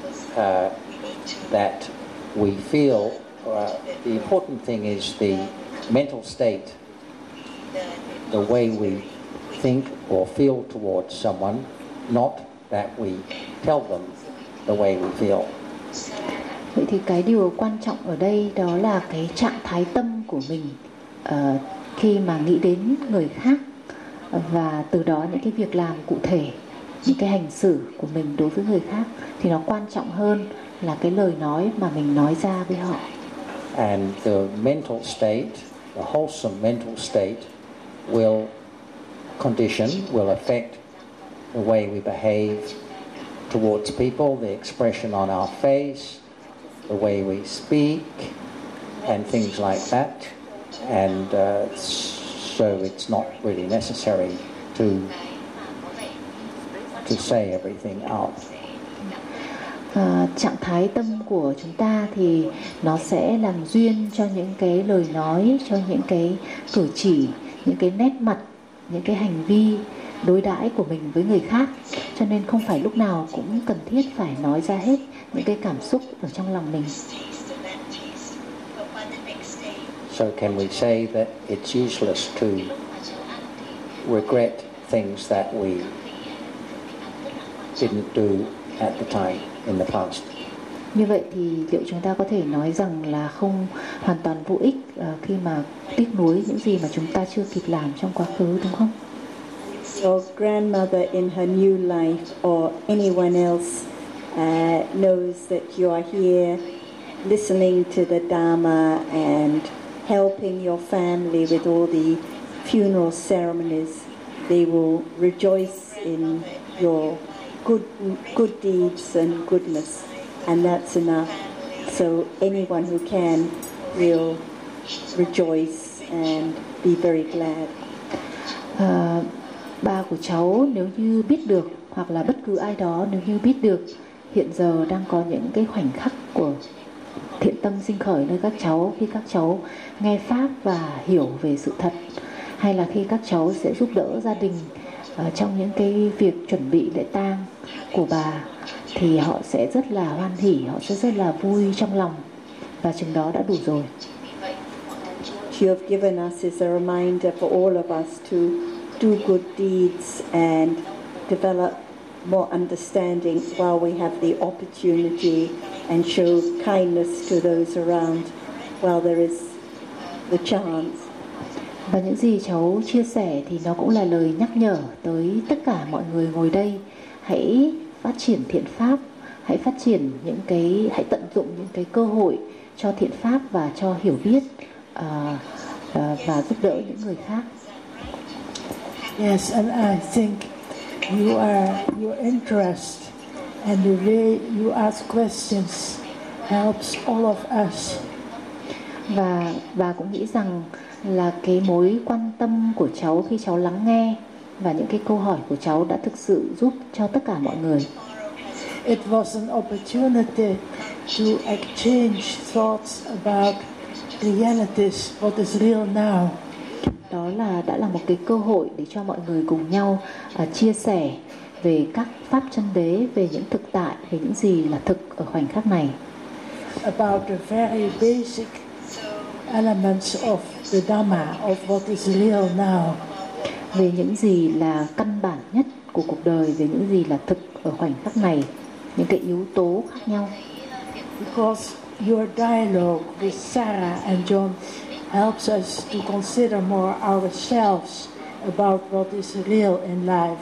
that we feel. The important thing is the mental state, the way we think or feel towards someone, not that we tell them the way we feel. Vậy thì cái điều quan trọng ở đây đó là cái trạng thái tâm của mình khi mà nghĩ đến người khác, và từ đó những cái việc làm cụ thể, những cái hành xử của mình đối với người khác thì nó quan trọng hơn là cái lời nói mà mình nói ra với họ. And the mental state, the wholesome mental state will affect the way we behave towards people, the expression on our face, the way we speak, and things like that. And so it's not really necessary to say everything out. Trạng thái tâm của chúng ta thì nó sẽ làm duyên cho những cái lời nói, cho những cái cử chỉ, những cái nét mặt, những cái hành vi đối đãi của mình với người khác. Cho nên không phải lúc nào cũng cần thiết phải nói ra hết những cái cảm xúc ở trong lòng mình. So can we say that it's useless to regret things that we didn't do at the time in the past? Như vậy thì liệu chúng ta có thể nói rằng là không hoàn toàn vô ích khi mà tiếc nuối những gì mà chúng ta chưa kịp làm trong quá khứ, đúng không? Your grandmother in her new life or anyone else knows that you are here listening to the Dharma and helping your family with all the funeral ceremonies. They will rejoice in your good deeds and goodness, and that's enough. So anyone who can will rejoice and be very glad. Ba của cháu nếu như biết được, hoặc là bất cứ ai đó nếu như biết được hiện giờ đang có những cái khoảnh khắc của thiện tâm sinh khởi nơi các cháu, khi các cháu nghe pháp và hiểu về sự thật, hay là khi các cháu sẽ giúp đỡ gia đình trong những cái việc chuẩn bị lễ tang của bà, thì họ sẽ rất là hoan hỉ, họ sẽ rất là vui trong lòng, và chừng đó đã đủ rồi. You have given us as a reminder for all of us to do good deeds and develop more understanding while we have the opportunity, and show kindness to those around while there is the chance. Và những gì cháu chia sẻ thì nó cũng là lời nhắc nhở tới tất cả mọi người ngồi đây. Hãy phát triển thiện pháp, hãy tận dụng những cái cơ hội cho thiện pháp và cho hiểu biết và giúp đỡ những người khác. Yes, and I think your interest and the way you ask questions helps all of us. Và bà cũng nghĩ rằng là cái mối quan tâm của cháu khi cháu lắng nghe và những cái câu hỏi của cháu đã thực sự giúp cho tất cả mọi người. It was an opportunity to exchange thoughts about realities, what is real now. Đó đã là một cái cơ hội để cho mọi người cùng nhau chia sẻ về các pháp chân đế, về những thực tại, về những gì là thực ở khoảnh khắc này. About the very basic elements of the Dhamma, of what is real now. Về những gì là căn bản nhất của cuộc đời, về những gì là thực ở khoảnh khắc này, những cái yếu tố khác nhau. Because your dialogue with Sarah and John helps us to consider more ourselves about what is real in life.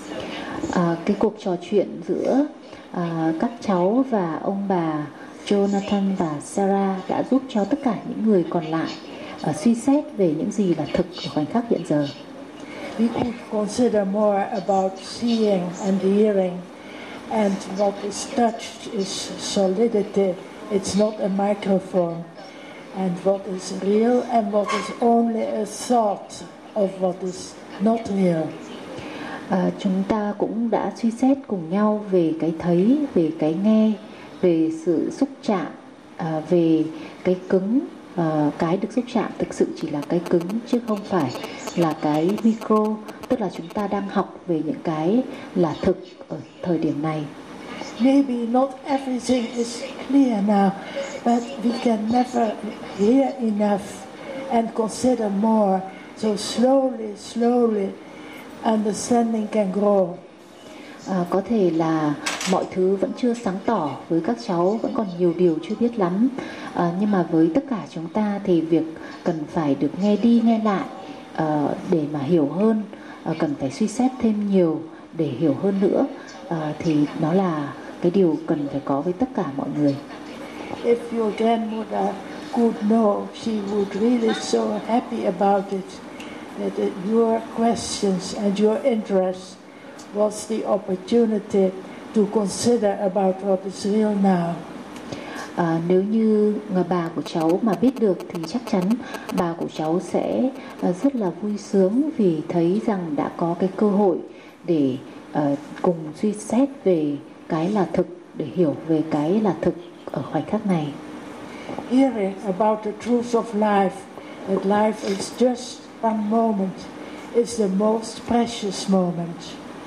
Cái cuộc trò chuyện giữa các cháu và ông bà Jonathan và Sarah đã giúp cho tất cả những người còn lại suy xét về những gì là thực ở khoảnh khắc hiện giờ. We could consider more about seeing and hearing, and what is touched is solidity. It's not a microphone. And what is real and what is only a thought of what is not real. Chúng ta cũng đã suy xét cùng nhau về cái thấy, về cái nghe, về sự xúc chạm, về cái cứng. Cái được xúc chạm thực sự chỉ là cái cứng chứ không phải là cái micro. Tức là chúng ta đang học về những cái là thực ở thời điểm này. Maybe not everything is clear now, but we can never hear enough and consider more. So slowly, understanding can grow. Có thể là mọi thứ vẫn chưa sáng tỏ với các cháu, vẫn còn nhiều điều chưa biết lắm. Nhưng mà với tất cả chúng ta thì việc cần phải được nghe đi nghe lại để mà hiểu hơn, cần phải suy xét thêm nhiều để hiểu hơn nữa, thì nó là cái điều cần phải có với tất cả mọi người. If your grandmother could know, she would really so happy about it, that your questions and your interests was the opportunity to consider about what is real now. Nếu như bà của cháu mà biết được thì chắc chắn bà của cháu sẽ rất là vui sướng vì thấy rằng đã có cái cơ hội để cùng suy xét về cái là thực, để hiểu về cái là thực ở khoảnh khắc này. Hearing about the truth of life, that life is just one moment, is the most precious moment.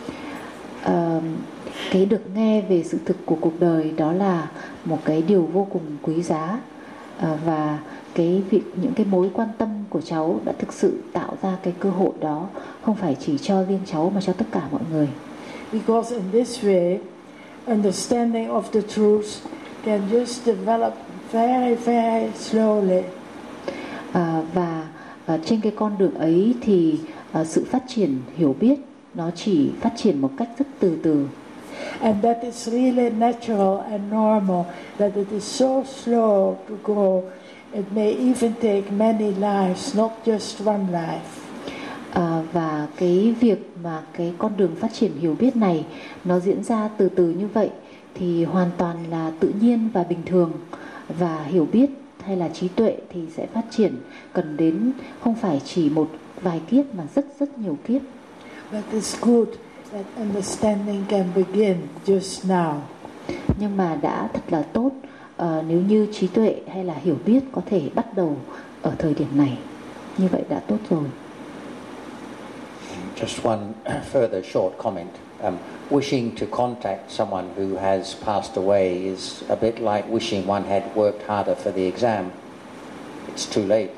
Cái được nghe về sự thực của cuộc đời đó là một cái điều vô cùng quý giá, và những cái mối quan tâm của cháu đã thực sự tạo ra cái cơ hội đó, không phải chỉ cho riêng cháu mà cho tất cả mọi người. Because in this way, understanding of the truth can just develop very, very slowly. Và trên cái con đường ấy thì sự phát triển hiểu biết nó chỉ phát triển một cách rất từ từ. And that is really natural and normal, that it is so slow to grow. It may even take many lives, not just one life. Và cái việc mà cái con đường phát triển hiểu biết này nó diễn ra từ từ như vậy thì hoàn toàn là tự nhiên và bình thường. Và hiểu biết hay là trí tuệ thì sẽ phát triển cần đến không phải chỉ một vài kiếp mà rất rất nhiều kiếp. But it's good that understanding can begin just now. Nhưng mà đã thật là tốt nếu như trí tuệ hay là hiểu biết có thể bắt đầu ở thời điểm này. Như vậy đã tốt rồi. Just one further short comment. Wishing to contact someone who has passed away is a bit like wishing one had worked harder for the exam. It's too late.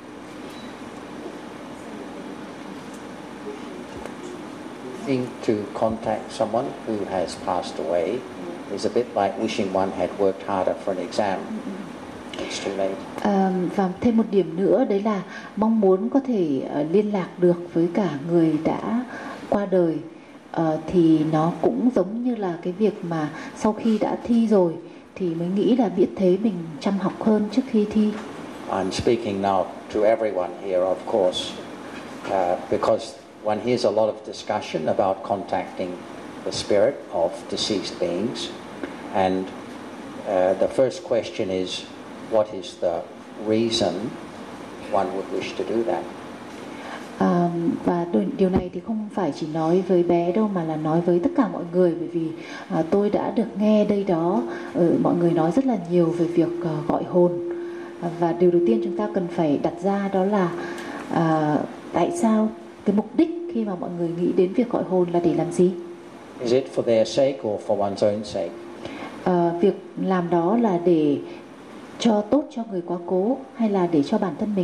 Wishing to contact someone who has passed away is a bit like wishing one had worked harder for an exam. It's too late. Và thêm một điểm nữa đấy là mong muốn có thể liên lạc được với cả người đã qua đời, thì nó cũng giống như là cái việc mà sau khi đã thi rồi thì mới nghĩ là biết thế mình chăm học hơn trước khi thi. I'm speaking now to everyone here, of course, because one hears a lot of discussion about contacting the spirit of deceased beings, and the first question is, what is the reason one would wish to do that? Và điều này thì không phải chỉ nói với bé đâu mà là nói với tất cả mọi người, bởi vì tôi đã được nghe đây đó mọi người nói rất là nhiều về việc gọi hồn, và điều đầu tiên chúng ta cần phải đặt ra đó là tại sao, cái mục đích khi mà mọi người nghĩ đến việc gọi hồn là để làm gì? Is it for their sake or for one's own sake? Việc làm đó là để cho tốt cho người quá cố hay là để cho bản thân mình?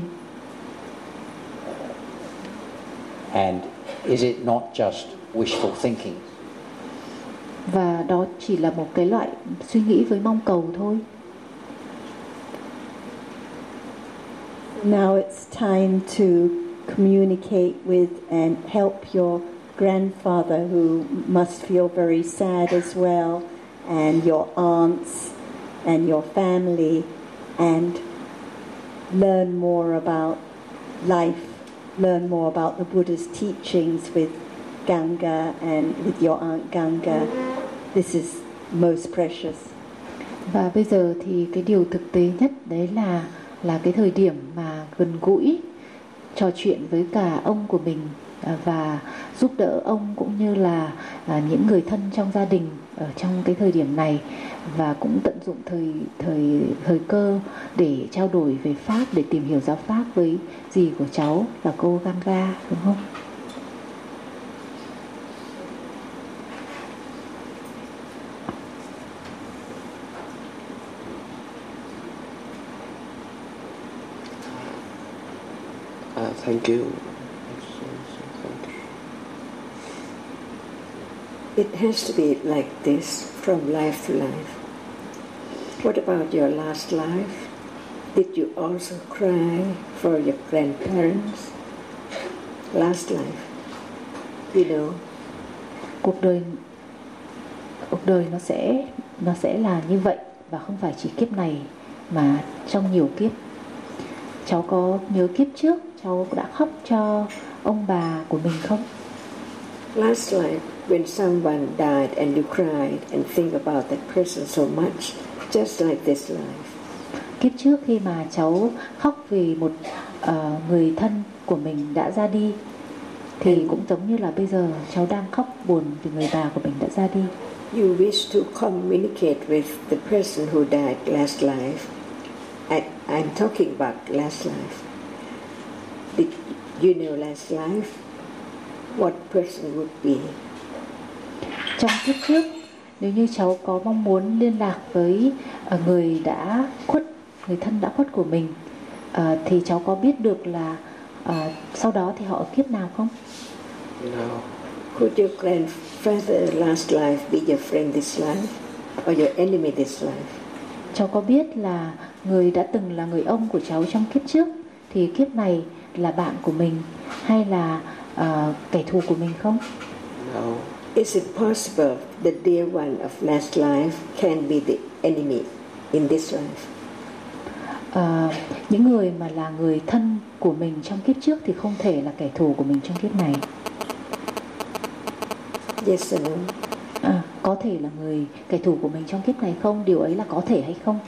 And is it not just wishful thinking? Và đó chỉ là một cái loại suy nghĩ với mong cầu thôi. Now it's time to communicate with and help your grandfather, who must feel very sad as well, and your aunts and your family, and learn more about life, learn more about the Buddha's teachings with Ganga and with your aunt Ganga. This is most precious. Và bây giờ thì cái điều thực tế nhất đấy là cái thời điểm mà gần gũi trò chuyện với cả ông của mình và giúp đỡ ông cũng như là những người thân trong gia đình ở trong cái thời điểm này, và cũng tận dụng thời cơ để trao đổi về pháp, để tìm hiểu giáo pháp với dì của cháu là cô Ganga, đúng không? Thank you. It has to be like this from life to life. What about your last life? Did you also cry for your grandparents? Last life, you know. Cuộc đời nó sẽ là như vậy, và không phải chỉ kiếp này mà trong nhiều kiếp. Cháu có nhớ kiếp trước cháu đã khóc cho ông bà của mình không? Last life, when someone died and you cried and think about that person so much, just like this life. Kiếp trước khi mà cháu khóc vì một người thân của mình đã ra đi thì cũng giống như là bây giờ cháu đang khóc buồn vì người bà của mình đã ra đi. You wish to communicate with the person who died last life. I'm talking about last life. Did you know last life? What person would be? Trong kiếp trước, nếu như cháu có mong muốn liên lạc với người đã khuất, người thân đã khuất của mình, thì cháu có biết được là sau đó thì họ ở kiếp nào không? No. Could your grandfather last life be your friend this life or your enemy this life? Cháu có biết là người đã từng là người ông của cháu trong kiếp trước thì kiếp này là bạn của mình hay là kẻ thù của mình không? No. Is it possible the dear one of last life can be the enemy in this life? Những người mà là người thân của mình trong kiếp trước thì không thể là kẻ thù của mình trong kiếp này. Yes or no? Có thể là người kẻ thù của mình trong kiếp này không? Điều ấy là có thể hay không?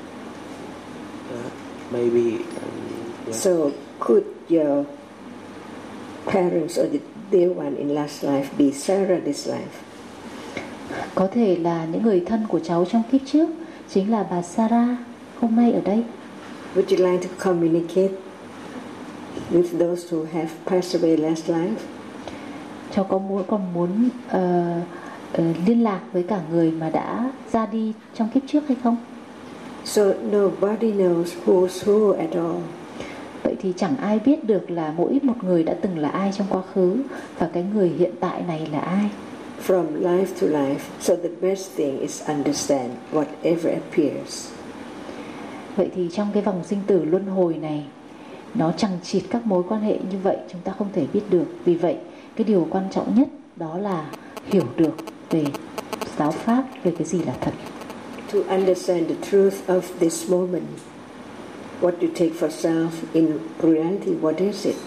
Maybe. Yeah. So could your parents or the dear one in last life be Sarah this life? Có thể là những người thân của cháu trong kiếp trước chính là bà Sarah hôm nay ở đây. Would you like to communicate with those who have passed away last life? Cháu còn muốn liên lạc với cả người mà đã ra đi trong kiếp trước hay không? So nobody knows who's who at all. Vậy thì chẳng ai biết được là mỗi một người đã từng là ai trong quá khứ và cái người hiện tại này là ai. From life to life, so the best thing is understand whatever appears. Vậy thì trong cái vòng sinh tử luân hồi này, nó chằng chịt các mối quan hệ như vậy chúng ta không thể biết được. Vì vậy cái điều quan trọng nhất đó là hiểu được về giáo pháp, về cái gì là thật. To understand the truth of this moment, what you take for self, in reality what is it?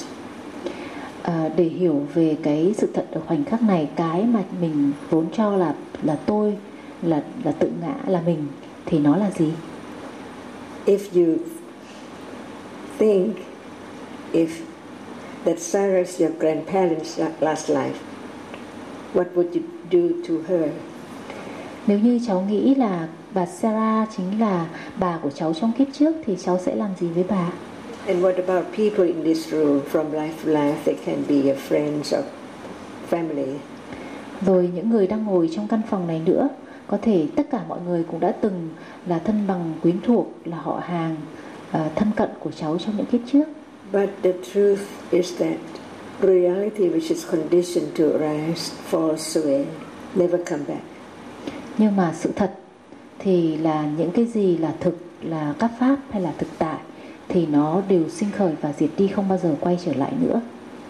Để hiểu về cái sự thật ở khoảnh khắc này, cái mà mình vốn cho là tôi, là tự ngã, là mình, thì nó là gì? If you think if that Sarah's your grandparents last life, what would you do to her? Nếu như cháu nghĩ là bà Sarah chính là bà của cháu trong kiếp trước thì cháu sẽ làm gì với bà? And what about people in this room from life to life? They can be your friends or family. Rồi những người đang ngồi trong căn phòng này nữa, có thể tất cả mọi người cũng đã từng là thân bằng quyến thuộc, là họ hàng thân cận của cháu trong những kiếp trước. But the truth is that reality which is conditioned to arise falls away, never come back. Nhưng mà sự thật thì là những cái gì là thực, là các pháp hay là thực tại thì nó đều sinh khởi và diệt đi, không bao giờ quay trở lại nữa.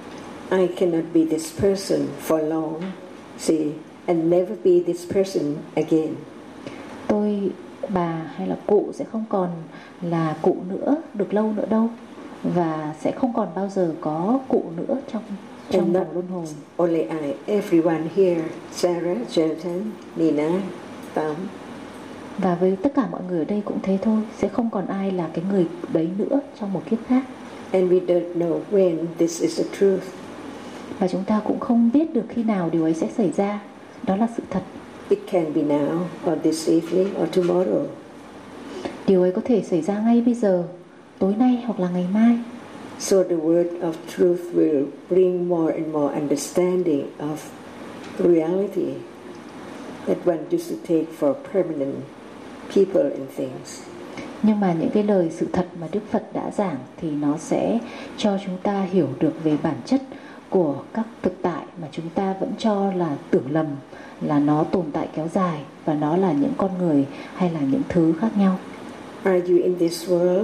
I cannot be this person for long, see, and never be this person again. Tôi, bà hay là cụ sẽ không còn là cụ nữa, được lâu nữa đâu, và sẽ không còn bao giờ có cụ nữa trong vòng luân hồi. Only I, everyone here, Sarah, Jonathan, Nina, Tom. Và với tất cả mọi người ở đây cũng thế thôi, sẽ không còn ai là cái người đấy nữa trong một kiếp khác. And we don't know when this is the truth. Và chúng ta cũng không biết được khi nào điều ấy sẽ xảy ra. Đó là sự thật. It can be now, or this evening, or tomorrow. Điều ấy có thể xảy ra ngay bây giờ, tối nay hoặc là ngày mai. So the word of truth will bring more and more understanding of reality that one used to take for permanent people and things. Nhưng mà những cái lời sự thật mà Đức Phật đã giảng thì nó sẽ cho chúng ta hiểu được về bản chất của các thực tại mà chúng ta vẫn cho là tưởng lầm, là nó tồn tại kéo dài và nó là những con người hay là những thứ khác nhau. Are you in this world?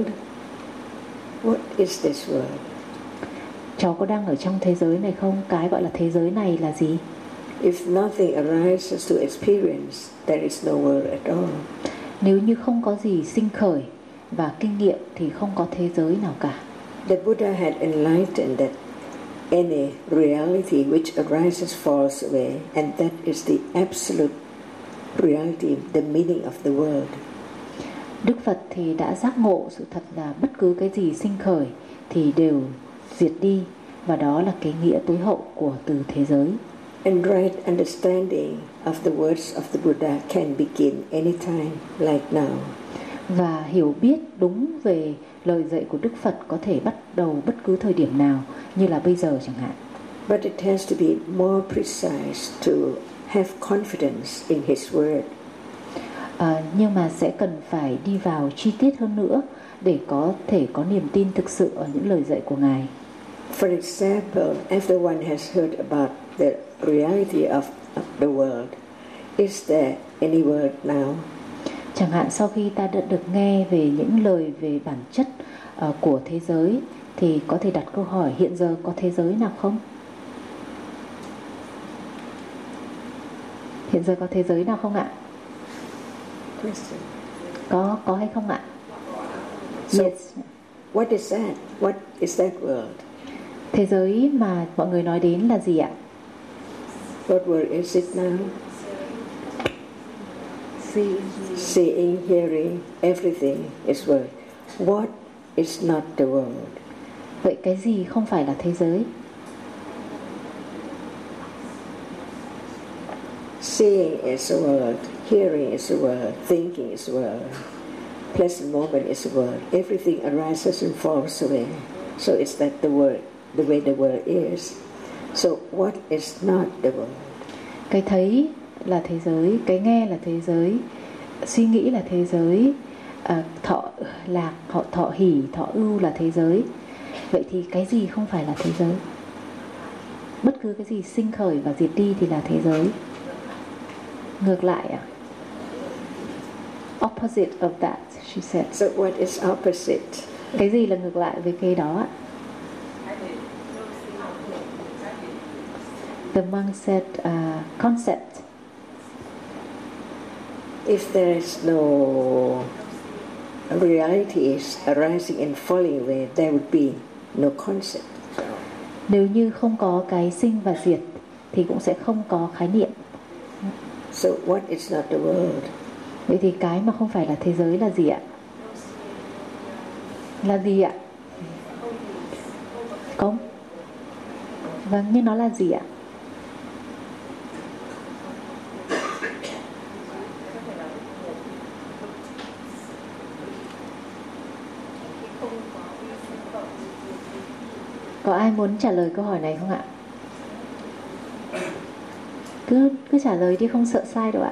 What is this world? Cháu có đang ở trong thế giới này không? Cái gọi là thế giới này là gì? If nothing arises to experience, there is no world at all. Nếu như không có gì sinh khởi và kinh nghiệm thì không có thế giới nào cả. The Buddha had enlightened that any reality which arises falls away, and that is the absolute reality, the meaning of the word. Đức Phật thì đã giác ngộ sự thật là bất cứ cái gì sinh khởi thì đều diệt đi, và đó là cái nghĩa tối hậu của từ thế giới. And right understanding of the words of the Buddha can begin anytime, like now. Và hiểu biết đúng về lời dạy của Đức Phật có thể bắt đầu bất cứ thời điểm nào, như là bây giờ chẳng hạn. But it has to be more precise to have confidence in His word. Nhưng mà sẽ cần phải đi vào chi tiết hơn nữa để có thể có niềm tin thực sự ở những lời dạy của Ngài. For example, after one has heard about the reality of the world, is there any word now? Chẳng hạn sau khi ta đã được nghe về những lời về bản chất của thế giới thì có thể đặt câu hỏi hiện giờ có thế giới nào không? Hiện giờ có thế giới nào không ạ? Có hay không ạ? So, yes. What is that? What is that world? Thế giới mà mọi người nói đến là gì ạ? What world is it now? Seeing, hearing, everything is world. What is not the world? Vậy cái gì không phải là thế giới? Seeing is a world, hearing is a world, thinking is a world, pleasant moment is a world. Everything arises and falls away. So it's that the world, the way the world is. So what is not the world? Cái thấy là thế giới, cái nghe là thế giới, suy nghĩ là thế giới, thọ lạc, thọ hỷ, thọ ưu là thế giới. Vậy thì cái gì không phải là thế giới? Bất cứ cái gì sinh khởi và diệt đi thì là thế giới. Ngược lại à? Opposite of that, she said. So what is opposite? Cái gì là ngược lại với cái đó ạ? The monk said concept. If there is no realities arising and falling away, there would be no concept. Nếu như không có cái sinh và diệt thì cũng sẽ không có khái niệm. So what is not the world? Vậy thì cái mà không phải là thế giới là gì ạ? Là gì ạ? Không? Vâng, nhưng nó là gì ạ? Có ai muốn trả lời câu hỏi này không ạ? Cứ trả lời đi, không sợ sai đâu ạ.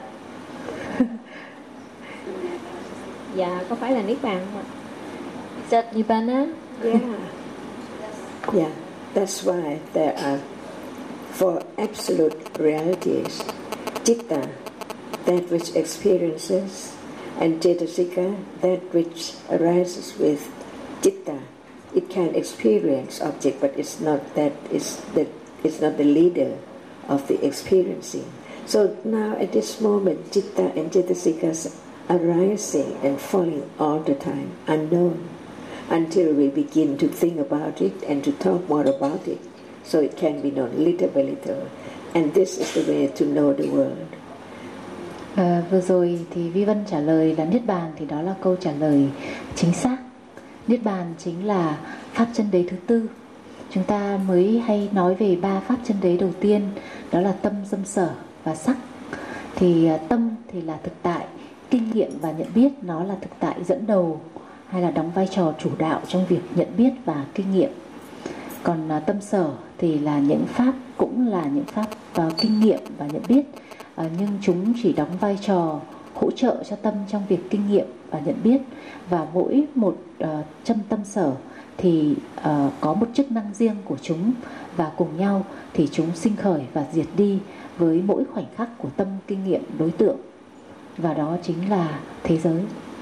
Dạ, có phải là Niết Bàn không ạ? Is that Nibbana? Yeah, that's why there are, for absolute realities, citta, that which experiences, and cetasika, that which arises with citta. It can experience object, but it's not the leader of the experiencing. So now at this moment, citta and cetasikas arising and falling all the time, unknown, until we begin to think about it and to talk more about it. So it can be known little by little. And this is the way to know the world. Vừa rồi thì Vi Vân trả lời là Niết Bàn, thì đó là câu trả lời chính xác. Niết Bàn chính là pháp chân đế thứ tư. Chúng ta mới hay nói về 3 pháp chân đế đầu tiên, đó là tâm, dâm, sở và sắc. Thì tâm thì là thực tại, kinh nghiệm và nhận biết nó là thực tại dẫn đầu hay là đóng vai trò chủ đạo trong việc nhận biết và kinh nghiệm. Còn tâm sở thì là những pháp, cũng là những pháp kinh nghiệm và nhận biết, nhưng chúng chỉ đóng vai trò hỗ trợ cho tâm trong việc kinh nghiệm và nhận biết. Và mỗi một chân tâm sở thì có một chức năng riêng của chúng, và cùng nhau thì chúng sinh khởi và diệt đi với mỗi khoảnh khắc của tâm kinh nghiệm đối tượng, và đó chính là thế giới.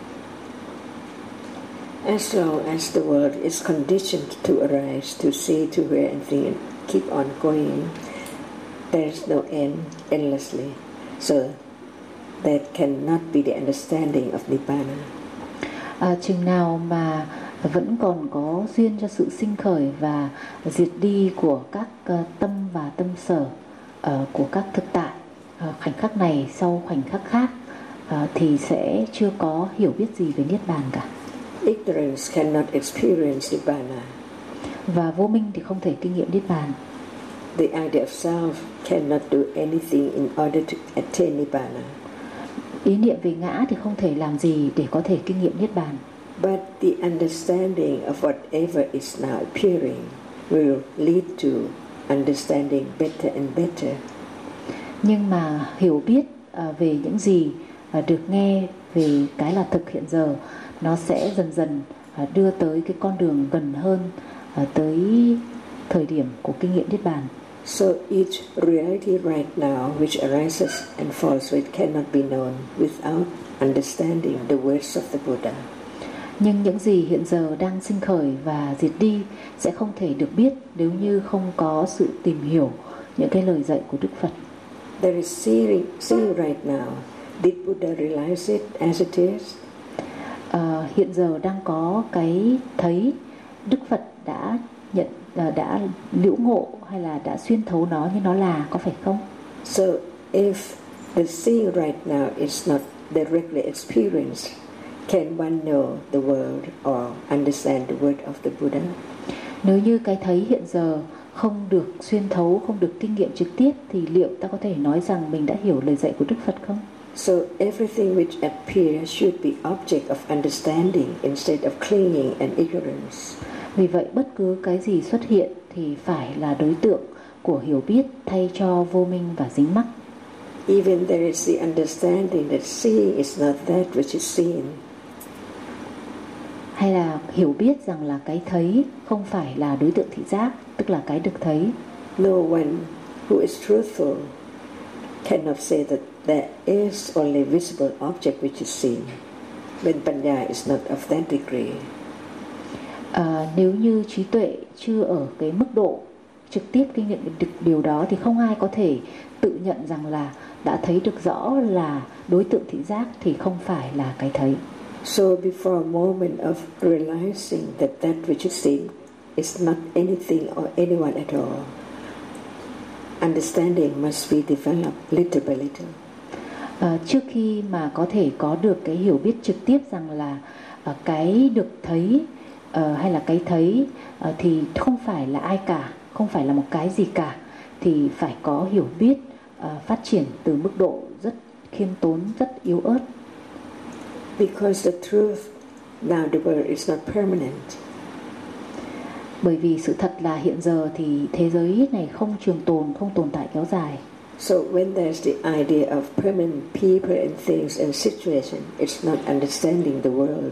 As long as the world is conditioned to arise, to see, to hear and think, and keep on going, there is no end endlessly. So that cannot be the understanding of Nibbana. Chừng nào mà vẫn còn có duyên cho sự sinh khởi và diệt đi của các tâm và tâm sở của các thực tại khoảnh khắc này sau khoảnh khắc khác, thì sẽ chưa có hiểu biết gì về Niết Bàn cả. Ignorance cannot experience Nibbana. Và vô minh thì không thể kinh nghiệm Niết Bàn. The idea of self cannot do anything in order to attain Nibbana. Ý niệm về ngã thì không thể làm gì để có thể kinh nghiệm Niết Bàn. But the understanding of whatever is now appearing will lead to understanding better and better. Nhưng mà hiểu biết về những gì được nghe về cái là thực hiện giờ, nó sẽ dần dần đưa tới cái con đường gần hơn tới thời điểm của kinh nghiệm Niết Bàn. So each reality right now which arises and falls, so it cannot be known without understanding the words of the Buddha. Nhưng những gì hiện giờ đang sinh khởi và diệt đi sẽ không thể được biết nếu như không có sự tìm hiểu những cái lời dạy của Đức Phật. There is seeing right now. Did Buddha realize it as it is? Hiện giờ đang có cái thấy, Đức Phật đã đã liễu ngộ hay là đã xuyên thấu nó như nó là, có phải không? So if the seeing right now is not directly experienced, can one know the word or understand the word of the Buddha? Nếu như cái thấy hiện giờ không được xuyên thấu, không được kinh nghiệm trực tiếp, thì liệu ta có thể nói rằng mình đã hiểu lời dạy của Đức Phật không? So everything which appears should be object of understanding instead of clinging and ignorance. Vì vậy bất cứ cái gì xuất hiện thì phải là đối tượng của hiểu biết thay cho vô minh và dính mắc. Even there is the understanding that seeing is not that which is seen. Hay là hiểu biết rằng là cái thấy không phải là đối tượng thị giác, tức là cái được thấy. No one who is truthful cannot say that there is only visible object which is seen when Panya is not of that degree. Nếu như trí tuệ chưa ở cái mức độ trực tiếp kinh nghiệm được điều đó thì không ai có thể tự nhận rằng là đã thấy được rõ là đối tượng thị giác thì không phải là cái thấy. So before a moment of realizing that that which is seen is not anything or anyone at all, understanding must be developed little by little. Trước khi mà có thể có được cái hiểu biết trực tiếp rằng là cái được thấy hay là cái thấy thì không phải là ai cả, không phải là một cái gì cả, thì phải có hiểu biết phát triển từ mức độ rất khiêm tốn, rất yếu ớt. Because the truth now the world is not permanent. Bởi vì sự thật là hiện giờ thì thế giới này không trường tồn, không tồn tại kéo dài. So when there's the idea of permanent people and things and situation, it's not understanding the world.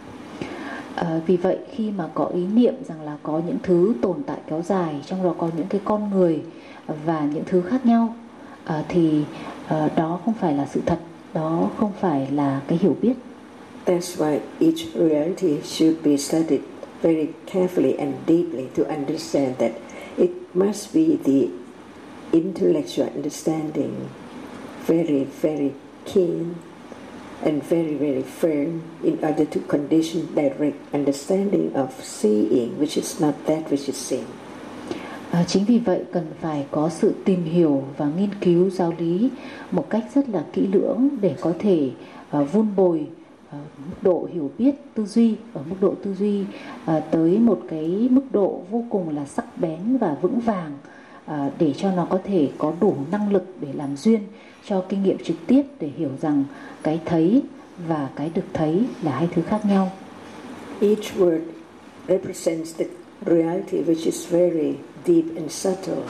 Vì vậy khi mà có ý niệm rằng là có những thứ tồn tại kéo dài, trong đó có những cái con người và những thứ khác nhau, thì đó không phải là sự thật, đó không phải là cái hiểu biết. That's why each reality should be studied very carefully and deeply to understand that it must be the intellectual understanding, very, very keen and very, very firm in order to condition direct understanding of seeing, which is not that which is seen. Chính vì vậy cần phải có sự tìm hiểu và nghiên cứu giáo lý một cách rất là kỹ lưỡng để có thể vun bồi mức độ hiểu biết tư duy, ở mức độ tư duy tới một cái mức độ vô cùng là sắc bén và vững vàng, để cho nó có thể có đủ năng lực để làm duyên cho kinh nghiệm trực tiếp, để hiểu rằng cái thấy và cái được thấy là hai thứ khác nhau. Each word represents the reality which is very deep and subtle.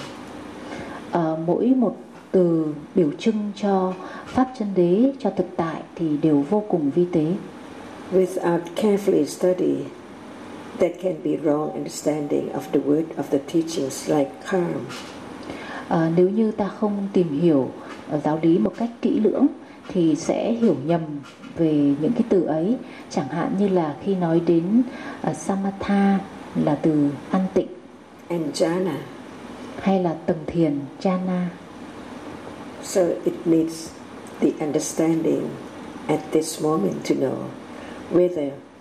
Mỗi một từ biểu trưng cho pháp chân đế, cho thực tại thì đều vô cùng vi tế. Without carefully study, there can be wrong understanding of the word of the teachings like karma. Nếu như ta không tìm hiểu giáo lý một cách kỹ lưỡng thì sẽ hiểu nhầm về những cái từ ấy. Chẳng hạn như là khi nói đến samatha là từ an tịnh, and jhana, hay là tầng thiền jhana. So it needs the understanding at this moment to know whether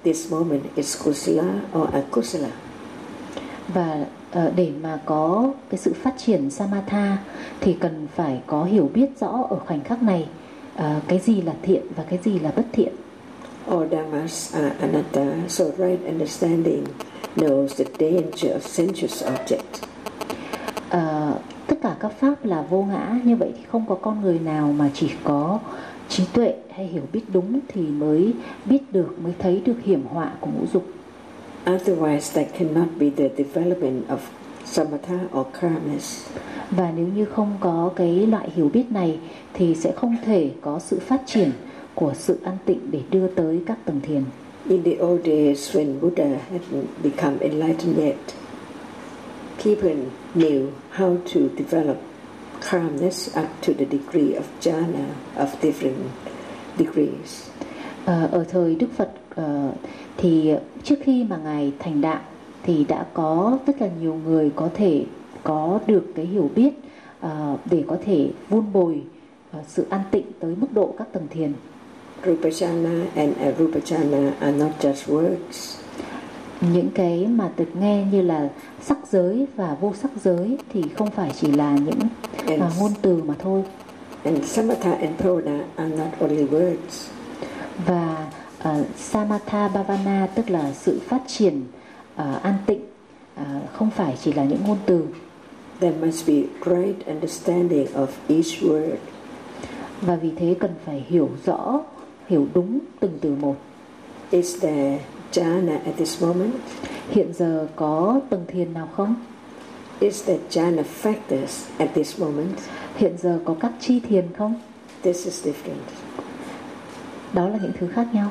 this moment is kusala or akusala. Và để mà có cái sự phát triển samatha thì cần phải có hiểu biết rõ ở khoảnh khắc này cái gì là thiện và cái gì là bất thiện. All dhammas are anatta, so right understanding knows the danger of sensuous object. Tất cả các pháp là vô ngã, như vậy thì không có con người nào mà chỉ có trí tuệ hay hiểu biết đúng thì mới biết được, mới thấy được hiểm họa của ngũ dục. Otherwise, that cannot be the development of samatha or khamas. Và nếu như không có cái loại hiểu biết này thì sẽ không thể có sự phát triển của sự an tịnh để đưa tới các tầng thiền. In the old days when Buddha hadn't become enlightened yet, people knew how to develop calmness up to the degree of jhana of different degrees. Ở thời Đức Phật thì trước khi mà Ngài thành đạo thì đã có rất là nhiều người có thể có được cái hiểu biết để có thể vun bồi sự an tịnh tới mức độ các tầng thiền. Rupachana and arupachana are not just words. Những cái mà được nghe như là sắc giới và vô sắc giới thì không phải chỉ là những ngôn từ mà thôi. And samatha and purana are not only words. Và samatha bhavana tức là sự phát triển an tịnh không phải chỉ là những ngôn từ. There must be right understanding of each word. Và vì thế cần phải hiểu rõ, hiểu đúng từng từ một. Is there jhana at this moment? Hiện giờ có tầng thiền nào không? Is there jhana factors at this moment? Hiện giờ có các chi thiền không? This is different. Đó là những thứ khác nhau.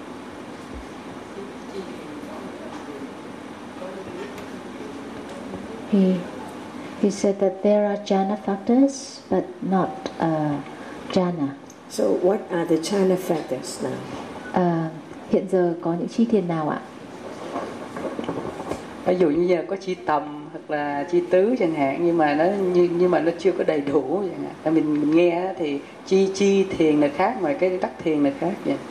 He said that there are jhana factors but not jhana. So what are the jhana factors now? Hiện giờ có những chi thiền nào ạ? Ví dụ như giờ có chi tầm hoặc là chi tứ chẳng hạn, nhưng mà nó chưa có đầy đủ chẳng hạn. Mình nghe thì chi thiền là khác mà cái đắc thiền là khác vậy.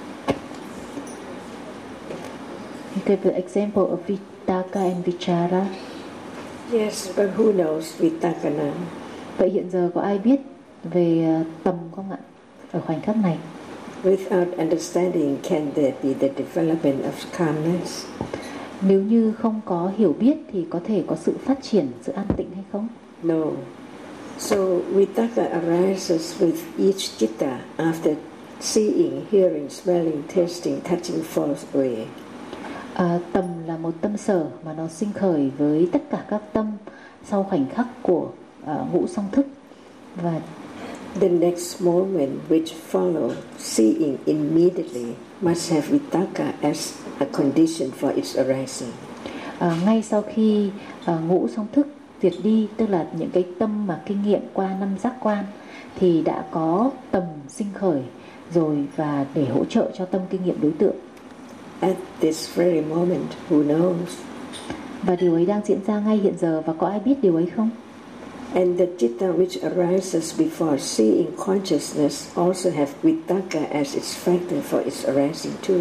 He gave the example of Vitakka and Vichara. Yes, but who knows Vitakka now? Vậy hiện giờ có ai biết về tầm không ạ? Ở khoảnh khắc này. Without understanding, can there be the development of calmness? Nếu như không có hiểu biết thì có thể có sự phát triển, sự an tịnh hay không? No. So Vitakka arises with each citta after seeing, hearing, smelling, tasting, touching falls away. Tầm là một tâm sở mà nó sinh khởi với tất cả các tâm sau khoảnh khắc của ngũ song thức. Và the next moment which follow, seeing immediately, must have Vitakka as a condition for its arising. Ngay sau khi ngũ song thức diệt đi, tức là những cái tâm mà kinh nghiệm qua năm giác quan, thì đã có tầm sinh khởi rồi, và để hỗ trợ cho tâm kinh nghiệm đối tượng. At this very moment, who knows? Và điều ấy đang diễn ra ngay hiện giờ, và có ai biết điều ấy không? And the citta which arises before seeing consciousness also have Vitakka as its factor for its arising too.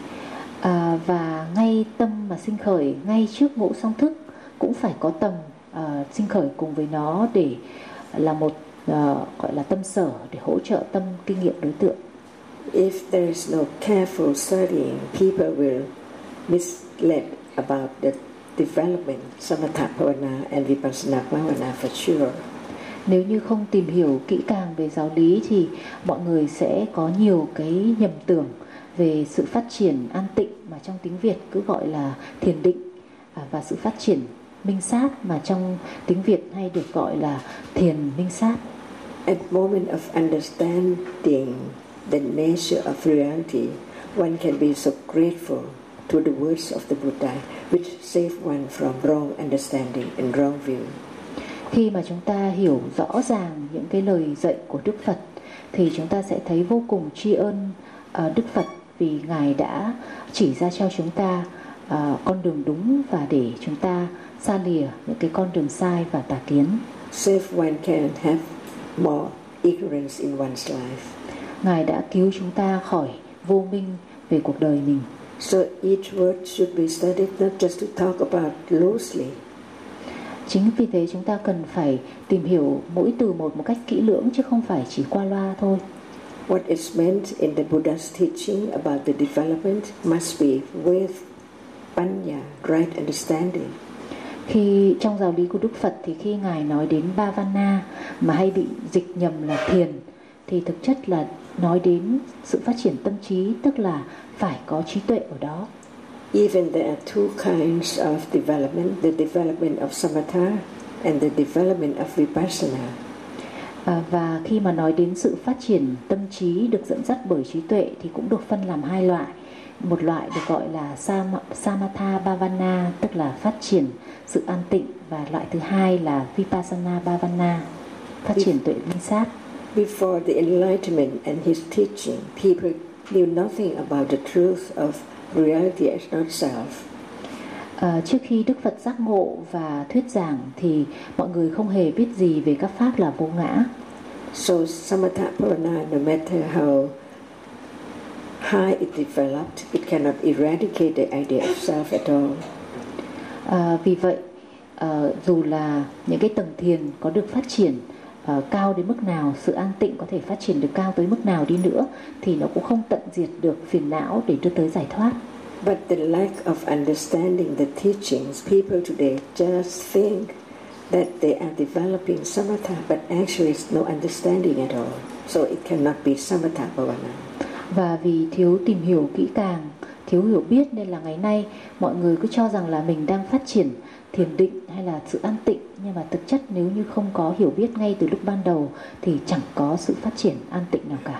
Và ngay tâm mà sinh khởi ngay trước ngũ song thức cũng phải có tầm sinh khởi cùng với nó, để là một gọi là tâm sở để hỗ trợ tâm kinh nghiệm đối tượng. If there is no careful studying, people will misled about the development samatha bhavana and vipassana bhavana for sure. Nếu như không tìm hiểu kỹ càng về giáo lý thì mọi người sẽ có nhiều cái nhầm tưởng về sự phát triển an tịnh mà trong tiếng Việt cứ gọi là thiền định, và sự phát triển minh sát mà trong tiếng Việt hay được gọi là thiền minh sát. At moment of understanding the nature of reality, one can be so grateful to the words of the Buddha, which save one from wrong understanding and wrong view. Khi mà chúng ta hiểu rõ ràng những cái lời dạy của Đức Phật thì chúng ta sẽ thấy vô cùng tri ân Đức Phật, vì Ngài đã chỉ ra cho chúng ta con đường đúng và để chúng ta xa lìa những cái con đường sai và tà kiến. Save one can have more ignorance in one's life. Ngài đã cứu chúng ta khỏi vô minh về cuộc đời mình. So each word should be studied not just to talk about loosely. Chính vì thế chúng ta cần phải tìm hiểu mỗi từ một cách kỹ lưỡng chứ không phải chỉ qua loa thôi. What is meant in the Buddha's teaching about the development must be with panya, right understanding. Khi trong giáo lý của Đức Phật thì khi Ngài nói đến Bhavana mà hay bị dịch nhầm là thiền thì thực chất là nói đến sự phát triển tâm trí, tức là phải có trí tuệ ở đó. Even there are two kinds of development, the development of samatha and the development of vipassana. Và khi mà nói đến sự phát triển tâm trí được dẫn dắt bởi trí tuệ thì cũng được phân làm hai loại. Một loại được gọi là Samatha Bhavana, tức là phát triển sự an tịnh, và loại thứ hai là Vipassana Bhavana, phát triển tuệ minh sát. Before the enlightenment and his teaching, people knew nothing about the truth of reality as not self. Trước khi Đức Phật giác ngộ và thuyết giảng thì mọi người không hề biết gì về các pháp là vô ngã. So Samatha Bhavana, no matter how high it developed, it cannot eradicate the idea of self at all. Vì vậy, dù là những cái tầng thiền có được phát triển cao đến mức nào, sự an tịnh có thể phát triển được cao tới mức nào đi nữa, thì nó cũng không tận diệt được phiền não để đưa tới giải thoát. But the lack of understanding the teachings, people today just think that they are developing samatha, but actually it's no understanding at all. So it cannot be samatha bhavana. Và vì thiếu tìm hiểu kỹ càng, thiếu hiểu biết nên là ngày nay mọi người cứ cho rằng là mình đang phát triển thiền định hay là sự an tịnh, nhưng mà thực chất nếu như không có hiểu biết ngay từ lúc ban đầu thì chẳng có sự phát triển an tịnh nào cả.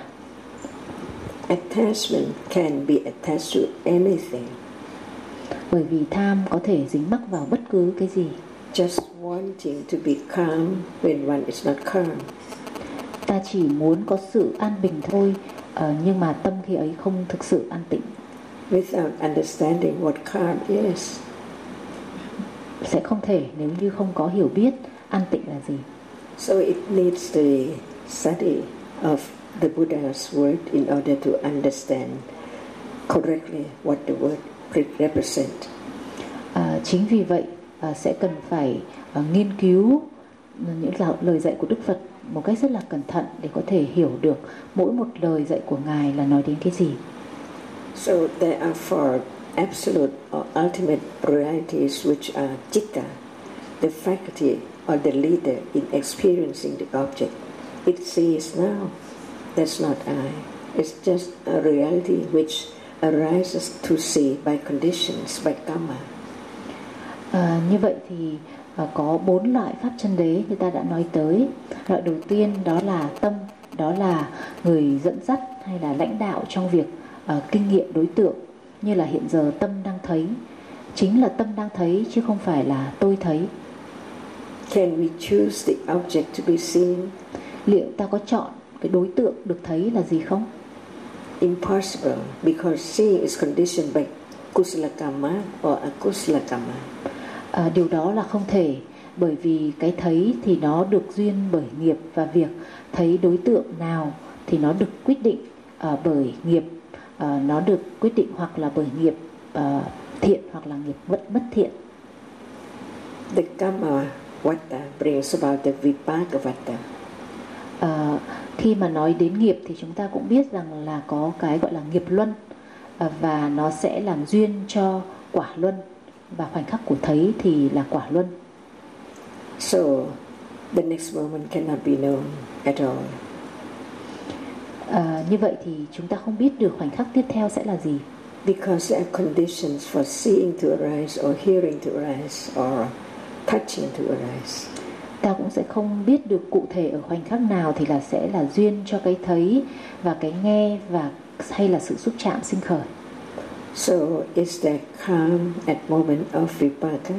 Attachment can be attached to anything. Bởi vì tham có thể dính mắc vào bất cứ cái gì. Just wanting to be calm when one is not calm. Ta chỉ muốn có sự an bình thôi, nhưng mà tâm khi ấy không thực sự an tịnh. Without understanding what calm is. Sẽ không thể nếu như không có hiểu biết an tịnh là gì. So it needs the study of the Buddha's word in order to understand correctly what the word represent. Chính vì vậy sẽ cần phải nghiên cứu những lời dạy của Đức Phật một cách rất là cẩn thận để có thể hiểu được mỗi một lời dạy của Ngài là nói đến cái gì. So there are four absolute or ultimate realities which are citta, the faculty or the leader in experiencing the object. It sees now. That's not I. It's just a reality which arises to see by conditions, by karma. Như vậy thì có 4 loại pháp chân đế như ta đã nói tới. Loại đầu tiên đó là tâm, đó là người dẫn dắt hay là lãnh đạo trong việc kinh nghiệm đối tượng, như là hiện giờ tâm đang thấy. Chính là tâm đang thấy chứ không phải là tôi thấy. Can we choose the object to be seen? Liệu ta có chọn cái đối tượng được thấy là gì không? Impossible, because seeing is conditioned by kusala karma or akusala karma. Điều đó là không thể, bởi vì cái thấy thì nó được duyên bởi nghiệp, và việc thấy đối tượng nào thì nó được quyết định bởi nghiệp, nó được quyết định hoặc là bởi nghiệp thiện hoặc là nghiệp bất thiện. The karma vata brings about the vipaka vata. Khi mà nói đến nghiệp thì chúng ta cũng biết rằng là có cái gọi là nghiệp luân, và nó sẽ làm duyên cho quả luân, và khoảnh khắc của thấy thì là quả luân. So the next moment cannot be known at all. Như vậy thì chúng ta không biết được khoảnh khắc tiếp theo sẽ là gì. Because there are conditions for seeing to arise or hearing to arise or touching to arise. Ta cũng sẽ không biết được cụ thể ở khoảnh khắc nào thì là sẽ là duyên cho cái thấy và cái nghe, và hay là sự xúc chạm sinh khởi. So is there calm at moment of vipaka?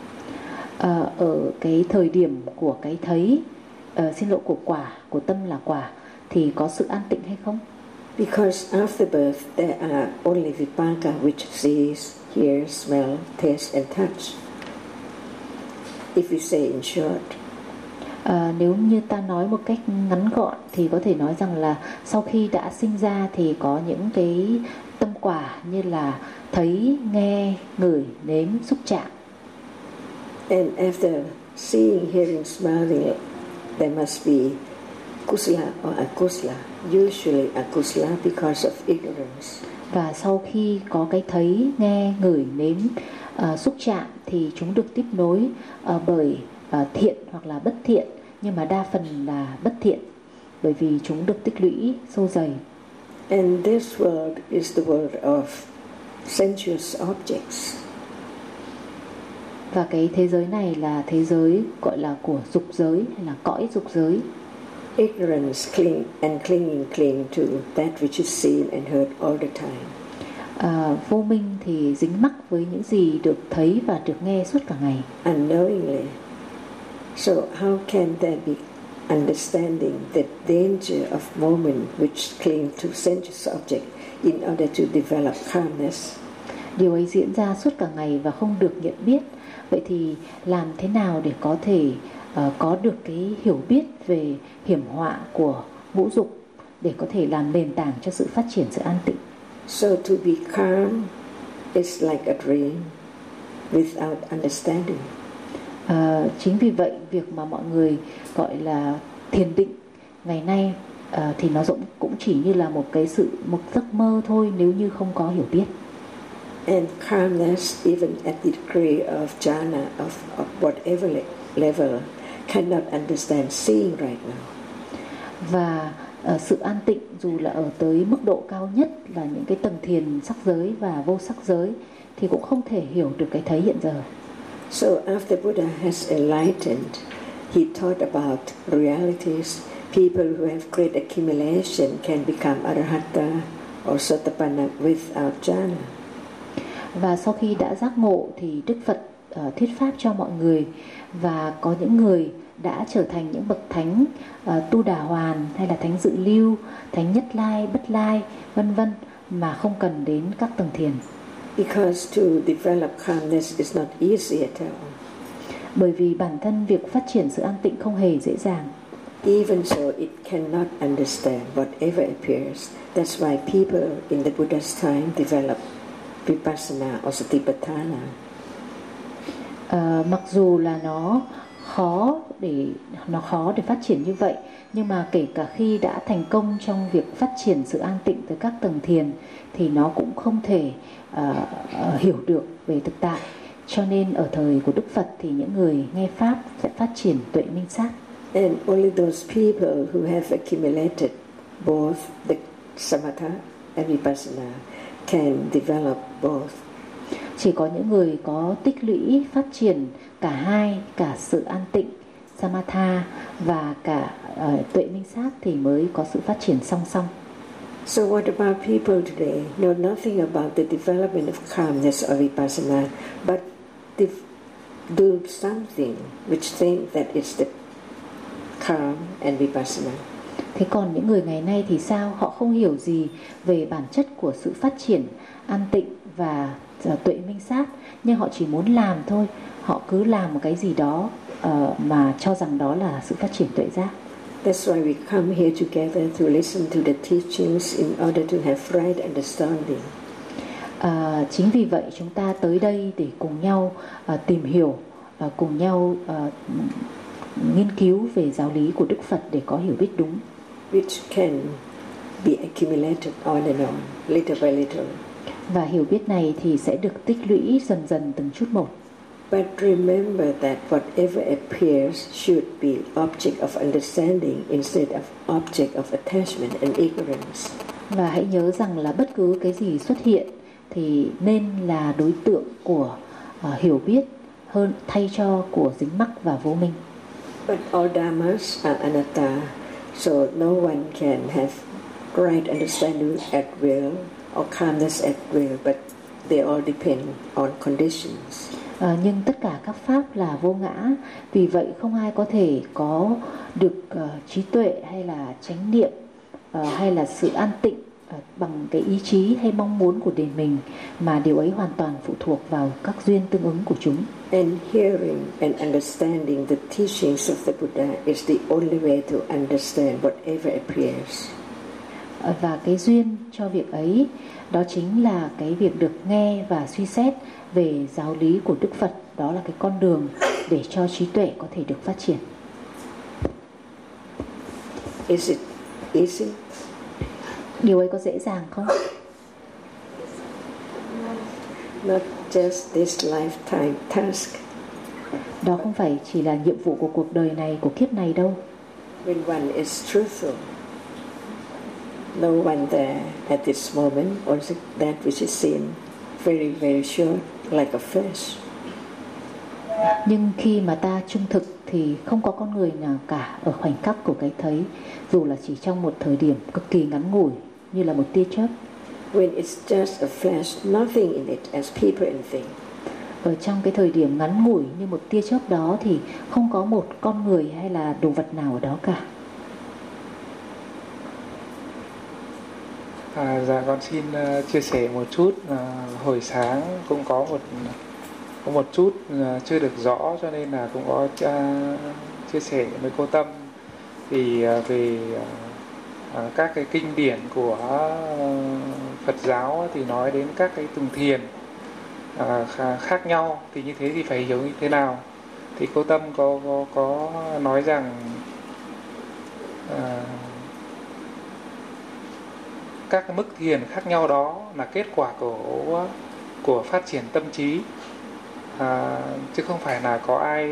Ở cái thời điểm của cái thấy, của quả, của tâm là quả, thì có sự an tịnh hay không? Because after birth there are only vipaka which sees, hears, smell, taste and touch. If you say in short. Nếu như ta nói một cách ngắn gọn thì có thể nói rằng là sau khi đã sinh ra thì có những cái tâm quả như là thấy, nghe, ngửi, nếm, xúc chạm. And after seeing, hearing, smelling, there must be kusala or akusala. Usually akusala because of ignorance. Và sau khi có cái thấy, nghe, ngửi, nếm, xúc chạm thì chúng được tiếp nối bởi thiện hoặc là bất thiện, nhưng mà đa phần là bất thiện bởi vì chúng được tích lũy sâu dày. And this world is the world of sensuous objects. Và cái thế giới này là thế giới gọi là của dục giới hay là cõi dục giới. Ignorance clinging to that which is seen and heard all the time. Vô minh thì dính mắc với những gì được thấy và được nghe suốt cả ngày. Unknowingly. So how can there be understanding the danger of moment which cling to sensuous object in order to develop calmness? Điều ấy diễn ra suốt cả ngày và không được nhận biết. Vậy thì làm thế nào để có thể có được cái hiểu biết về hiểm họa của ngũ dục để có thể làm nền tảng cho sự phát triển sự an tịnh? So to be calm is like a dream without understanding. Chính vì vậy việc mà mọi người gọi là thiền định ngày nay thì nó cũng chỉ như là một giấc mơ thôi nếu như không có hiểu biết. And calmness, even at the degree of jhana, of whatever level, cannot understand seeing right now. Và sự an tịnh dù là ở tới mức độ cao nhất là những cái tầng thiền sắc giới và vô sắc giới thì cũng không thể hiểu được cái thấy hiện giờ. So after Buddha has enlightened, he taught about realities. People who have great accumulation can become arahata or sotapanna without jhana. Và sau khi đã giác ngộ thì Đức Phật thuyết pháp cho mọi người, và có những người đã trở thành những bậc thánh Tu Đà Hoàn hay là thánh Dự Lưu, thánh Nhất Lai, Bất Lai, vân vân mà không cần đến các tầng thiền. Because to develop calmness is not easy at all. Bởi vì bản thân việc phát triển sự an tịnh không hề dễ dàng. Even so, it cannot understand whatever appears. That's why people in the Buddha's time develop vipassana or satipatthana. Mặc dù là nó khó để phát triển như vậy, nhưng mà kể cả khi đã thành công trong việc phát triển sự an tịnh tới các tầng thiền thì nó cũng không thể hiểu được về thực tại. Cho nên ở thời của Đức Phật thì những người nghe pháp sẽ phát triển tuệ minh sát. And only those people who have accumulated both the samatha and vipassana can develop both. Chỉ có những người có tích lũy phát triển cả hai, cả sự an tịnh samatha và cả tuệ minh sát thì mới có sự phát triển song song. So what about people today know nothing about the development of calmness or vipassana, but do something which think that it's the calm and vipassana? Thế còn những người ngày nay thì sao? Họ không hiểu gì về bản chất của sự phát triển an tịnh và tuệ minh sát, nhưng họ chỉ muốn làm thôi. Họ cứ làm một cái gì đó mà cho rằng đó là sự phát triển tuệ giác. That's why we come here together to listen to the teachings in order to have right understanding. Chính vì vậy chúng ta tới đây để cùng nhau tìm hiểu, cùng nhau nghiên cứu về giáo lý của Đức Phật để có hiểu biết đúng. Which can be accumulated on and on, little by little. Và hiểu biết này thì sẽ được tích lũy dần dần từng chút một. But remember that whatever appears should be object of understanding instead of object of attachment and ignorance. Và hãy nhớ rằng là bất cứ cái gì xuất hiện thì nên là đối tượng của hiểu biết hơn thay cho của dính mắc và vô minh. But all dhammas are anatta, so no one can have right understanding at will or calmness at will, but they all depend on conditions. Nhưng tất cả các pháp là vô ngã, vì vậy không ai có thể có được trí tuệ hay là chánh niệm hay là sự an tịnh bằng cái ý chí hay mong muốn của đời mình, mà điều ấy hoàn toàn phụ thuộc vào các duyên tương ứng của chúng. And hearing and understanding the teachings of the Buddha is the only way to understand whatever appears. Và cái duyên cho việc ấy đó chính là cái việc được nghe và suy xét về giáo lý của Đức Phật. Đó là cái con đường để cho trí tuệ có thể được phát triển. Is it easy? Điều ấy có dễ dàng không? Not just this lifetime task. Đó không phải chỉ là nhiệm vụ của cuộc đời này, của kiếp này đâu. When one is truthful, no one there at this moment, or that which is seen very, very short, like a flash. Nhưng khi mà ta trung thực thì không có con người nào cả ở khoảnh khắc của cái thấy, dù là chỉ trong một thời điểm cực kỳ ngắn ngủi như là một tia chớp. When it's just a flash, nothing in it as people and things. Ở trong cái thời điểm ngắn ngủi như một tia chớp đó thì không có một con người hay là đồ vật nào ở đó cả. Dạ con xin chia sẻ một chút. Hồi sáng cũng có một chút chưa được rõ, cho nên là cũng có chia sẻ với cô Tâm thì về các cái kinh điển của Phật giáo thì nói đến các cái tầng thiền khác nhau, thì như thế thì phải hiểu như thế nào. Thì cô Tâm có nói rằng các cái mức thiền khác nhau đó là kết quả của phát triển tâm trí, chứ không phải là có ai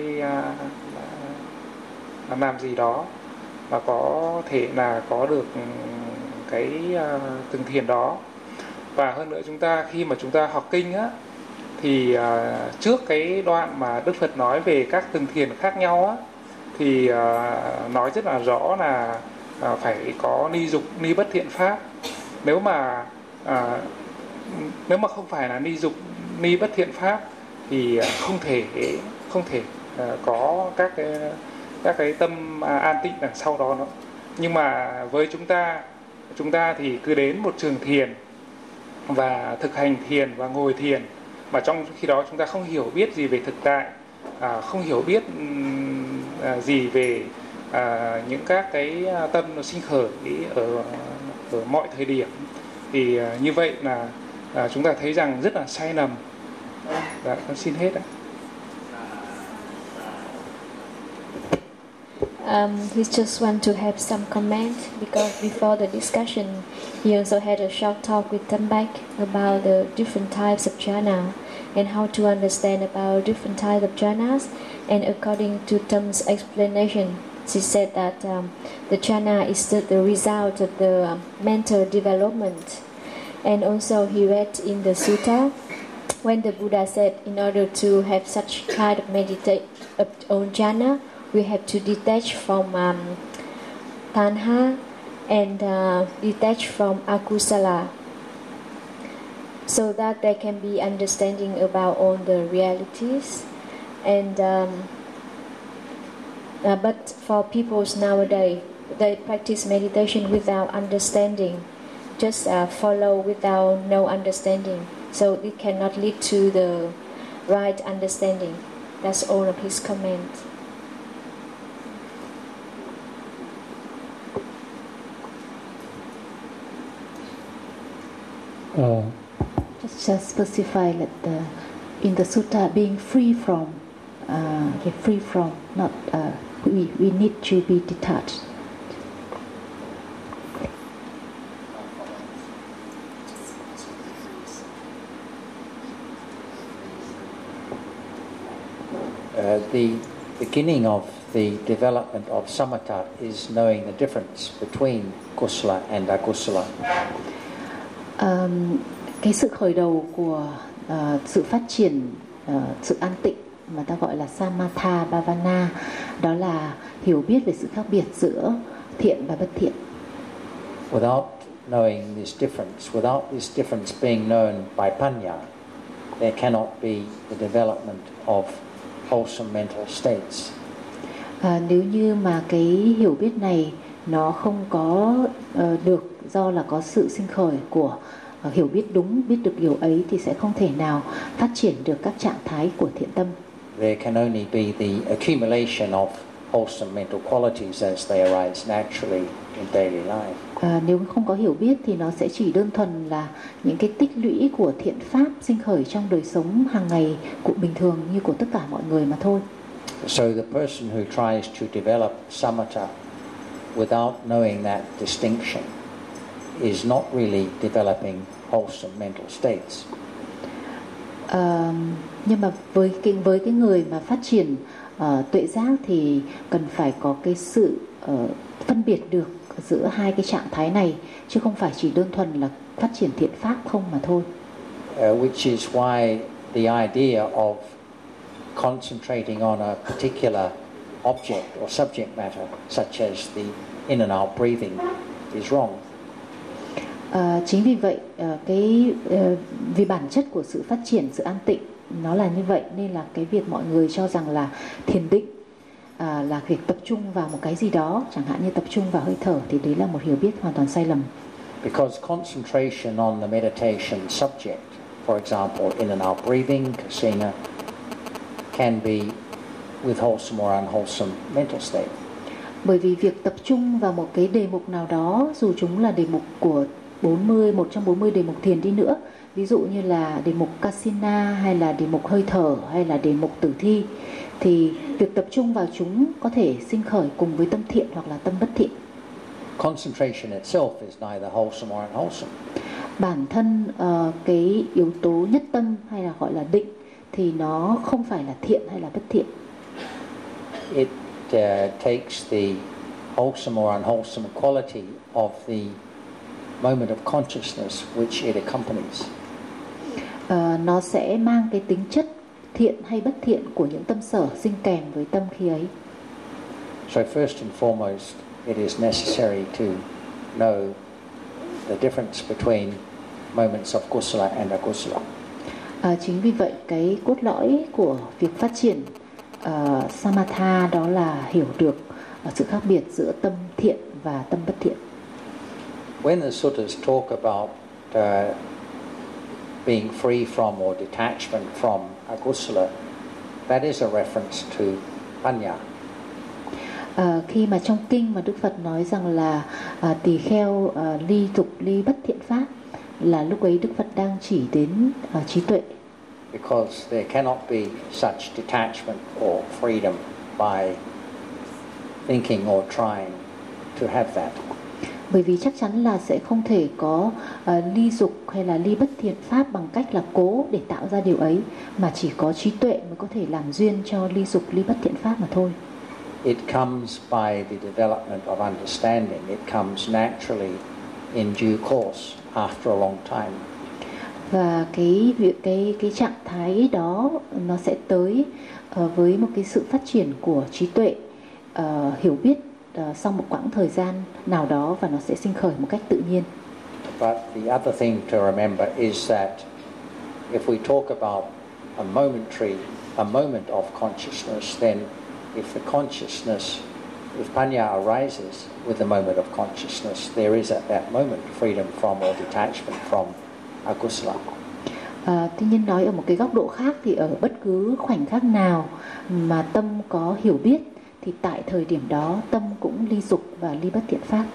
làm gì đó mà có thể là có được cái từng thiền đó. Và hơn nữa, khi mà chúng ta học kinh á, thì trước cái đoạn mà Đức Phật nói về các từng thiền khác nhau á, thì nói rất là rõ là phải có ni dục, ni bất thiện pháp. Nếu mà không phải là ni dục, ni bất thiện pháp thì không thể có các cái tâm an tịnh đằng sau đó nữa. Nhưng mà với chúng ta thì cứ đến một trường thiền và thực hành thiền và ngồi thiền, mà trong khi đó chúng ta không hiểu biết gì về thực tại, không hiểu biết gì về những các cái tâm nó sinh khởi ở mọi thời điểm, thì như vậy là chúng ta thấy rằng rất là sai lầm. Dạ, con xin hết ạ. He just want to have some comment because before the discussion, he also had a short talk with Tambak about the different types of jhana and how to understand about different types of jhanas. And according to Tam's explanation, she said that the jhana is the result of the mental development. And also he read in the sutta when the Buddha said in order to have such kind of jhana, we have to detach from tanha and detach from akusala, so that there can be understanding about all the realities. And but for people nowadays, they practice meditation without understanding, just follow without no understanding, so it cannot lead to the right understanding. That's all of his comment. Just specify that in the sutta, being free from, not we need to be detached. The beginning of the development of samatha is knowing the difference between kusala and akusala. Cái sự khởi đầu của sự phát triển sự an tịnh mà ta gọi là samatha bhavana, đó là hiểu biết về sự khác biệt giữa thiện và bất thiện. Without knowing this difference, without this difference being known by panya, there cannot be the development of wholesome mental states. Nếu như mà cái hiểu biết này nó không có được do là có sự sinh khởi của hiểu biết đúng, biết được điều ấy, thì sẽ không thể nào phát triển được các trạng thái của thiện tâm. There can only be the accumulation of wholesome mental qualities as they arise naturally in daily life. Nếu không có hiểu biết thì nó sẽ chỉ đơn thuần là những cái tích lũy của thiện pháp sinh khởi trong đời sống hàng ngày của bình thường như của tất cả mọi người mà thôi. So the person who tries to develop samatha without knowing that distinction is not really developing wholesome mental states. Nhưng mà với cái người mà phát triển tuệ giác thì cần phải có cái sự phân biệt được giữa hai cái trạng thái này, chứ không phải chỉ đơn thuần là phát triển thiện pháp không mà thôi. Which is why the idea of concentrating on a particular object or subject matter, such as the in and out breathing, is wrong. Chính vì vậy vì bản chất của sự phát triển, sự an tịnh nó là như vậy, nên là cái việc mọi người cho rằng là thiền định là việc tập trung vào một cái gì đó, chẳng hạn như tập trung vào hơi thở, thì đấy là một hiểu biết hoàn toàn sai lầm. Because concentration on the meditation subject, for example, in and out breathing, kasina, can be with wholesome or unwholesome mental state. Bởi vì việc tập trung vào một cái đề mục nào đó, dù chúng là đề mục của 140 đề mục thiền đi nữa, ví dụ như là đề mục kasina hay là đề mục hơi thở hay là đề mục tử thi, thì việc tập trung vào chúng có thể sinh khởi cùng với tâm thiện hoặc là tâm bất thiện. Concentration itself is neither wholesome or unwholesome. Bản thân cái yếu tố nhất tâm hay là gọi là định thì nó không phải là thiện hay là bất thiện. It takes the wholesome or unwholesome quality of the moment of consciousness which it accompanies. Nó sẽ mang cái tính chất thiện hay bất thiện của những tâm sở sinh kèm với tâm khi ấy. So first and foremost, it is necessary to know the difference between moments of kusala and akusala. Chính vì vậy cái cốt lõi của việc phát triển samatha đó là hiểu được sự khác biệt giữa tâm thiện và tâm bất thiện. When the suttas talk about being free from or detachment from akusala, that is a reference to panya. Khi mà trong kinh mà Đức Phật nói rằng là tỳ kheo ly dục ly bất thiện pháp, là lúc ấy Đức Phật đang chỉ đến trí tuệ. Because there cannot be such detachment or freedom by thinking or trying to have that. Bởi vì chắc chắn là sẽ không thể có ly dục hay là ly bất thiện pháp bằng cách là cố để tạo ra điều ấy, mà chỉ có trí tuệ mới có thể làm duyên cho ly dục ly bất thiện pháp mà thôi. It comes by the development of understanding. It comes naturally in due course after a long time. Và cái trạng thái đó nó sẽ tới với một cái sự phát triển của trí tuệ, hiểu biết sau một quãng thời gian nào đó, và nó sẽ sinh khởi một cách tự nhiên. But the other thing to remember is that if we talk about a moment of consciousness, then if the consciousness, if panya arises with the moment of consciousness, there is at that moment freedom from or detachment from akusala. Tuy nhiên nói ở một cái góc độ khác thì ở bất cứ khoảnh khắc nào mà tâm có hiểu biết thì tại thời điểm đó tâm cũng ly dục và ly bất thiện pháp.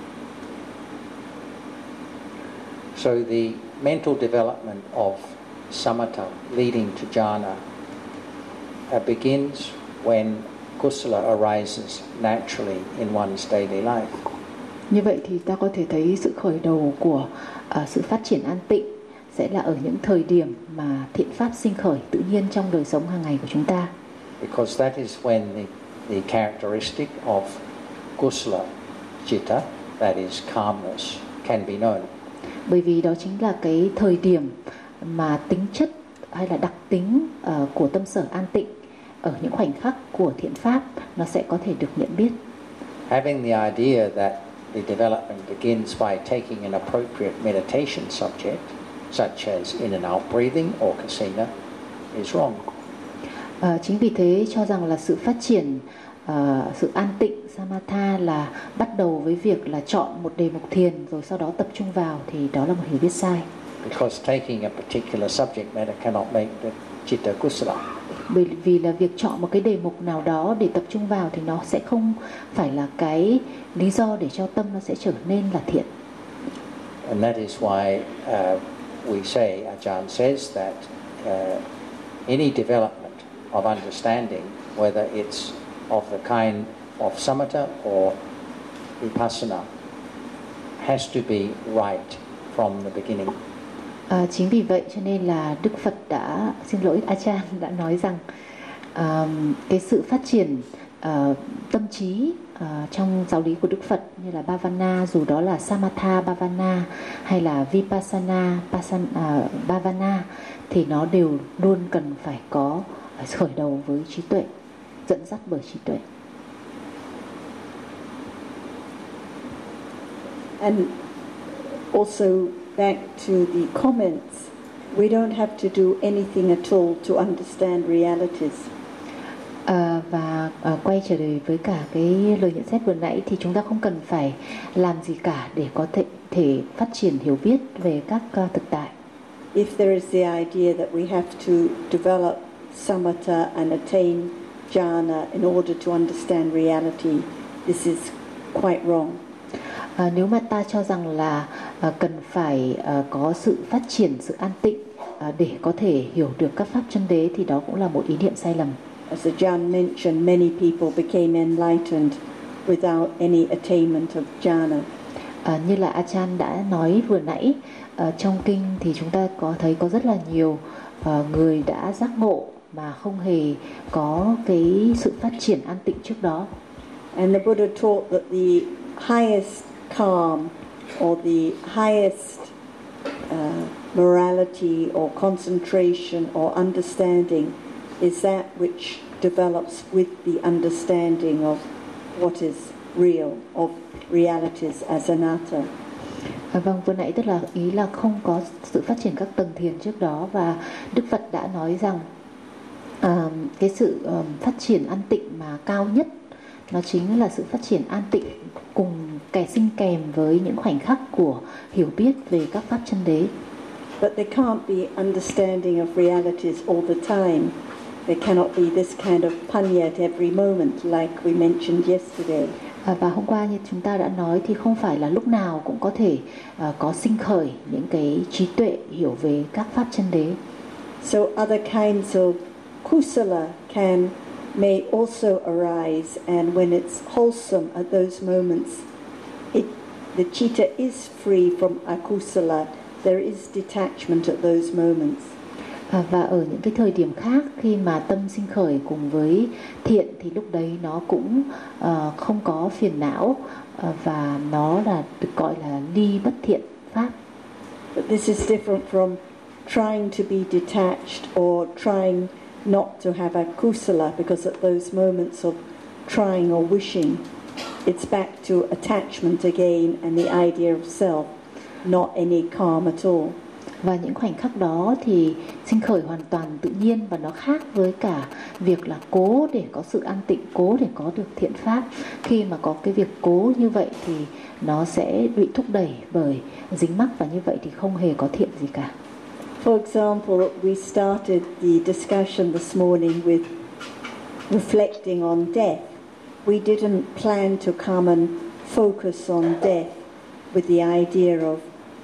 So the mental development of samatha leading to jhana begins when kusala arises naturally in one's daily life. Như vậy thì ta có thể thấy sự khởi đầu của sự phát triển an tịnh sẽ là ở những thời điểm mà thiện pháp sinh khởi tự nhiên trong đời sống hàng ngày của chúng ta. Because that is when the characteristic of kusala citta, that is calmness, can be known. Bởi vì đó chính là cái thời điểm mà tính chất hay là đặc tính của tâm sở an tịnh ở những khoảnh khắc của thiện pháp nó sẽ có thể được nhận biết. Having the idea that the development begins by taking an appropriate meditation subject, such as in and out breathing or kasina, is wrong. Chính vì thế cho rằng là sự phát triển sự an tịnh samatha là bắt đầu với việc là chọn một đề mục thiền rồi sau đó tập trung vào, thì đó là một hiểu biết sai. Because taking a particular subject matter cannot make the citta kusala. Bởi vì là việc chọn một cái đề mục nào đó để tập trung vào thì nó sẽ không phải là cái lý do để cho tâm nó sẽ trở nên là thiện. And that is why we say, Ajahn says that any development of understanding, whether it's of the kind of samatha or vipassana, has to be right from the beginning. Chính vì vậy cho nên là Đức Phật đã, xin lỗi Ajahn, đã nói rằng cái sự phát triển tâm trí trong giáo lý của Đức Phật như là Bhavana, dù đó là Samatha Bhavana hay là Vipassana Bhavana, thì nó đều luôn cần phải có khởi đầu với trí tuệ, dẫn dắt bởi trí tuệ. And also back to the comments, we don't have to do anything at all to understand realities. Và quay trở về với cả cái lời nhận xét vừa nãy thì chúng ta không cần phải làm gì cả để có thể phát triển hiểu biết về các thực tại. If there is the idea that we have to develop samatha and attain jhana in order to understand reality, this is quite wrong. Nếu mà ta cho rằng là cần phải có sự phát triển, sự an tịnh để có thể hiểu được các pháp chân đế thì đó cũng là một ý niệm sai lầm. As Ajahn mentioned, many people became enlightened without any attainment of jhana. Như là Ajahn đã nói vừa nãy, trong kinh thì chúng ta có thấy có rất là nhiều người đã giác ngộ mà không hề có cái sự phát triển an tịnh trước đó. And the Buddha taught that the highest calm or the highest morality or concentration or understanding is that which develops with the understanding of what is real, of realities as anatta. Vâng, vừa nãy tức là ý là không có sự phát triển các tầng thiền trước đó, và Đức Phật đã nói rằng cái sự phát triển an tịnh mà cao nhất nó chính là sự phát triển an tịnh cùng sinh kèm với những khoảnh khắc của hiểu biết về các pháp chân đế. But there can't be understanding of realities all the time. There cannot be this kind of panya at every moment like we mentioned yesterday. Và hôm qua như chúng ta đã nói thì không phải là lúc nào cũng có thể có sinh khởi những cái trí tuệ hiểu về các pháp chân đế. So other kinds of kusala may also arise, and when it's wholesome at those moments, the citta is free from akusala. There is detachment at those moments. Và ở những cái thời điểm khác khi mà tâm sinh khởi cùng với thiện thì lúc đấy nó cũng không có phiền não, và nó là được gọi là ly bất thiện pháp. But this is different from trying to be detached or trying not to have akusala, because at those moments of trying or wishing, it's back to attachment again and the idea of self, not any calm at all. Và những khoảnh khắc đó thì sinh khởi hoàn toàn tự nhiên, và nó khác với cả việc là cố để có sự an tịnh, cố để có được thiện pháp. Khi mà có cái việc cố như vậy thì nó sẽ bị thúc đẩy bởi dính mắc, và như vậy thì không hề có thiện gì cả. For example, we started the discussion this morning with reflecting on death. We didn't plan to come and focus on death with the idea of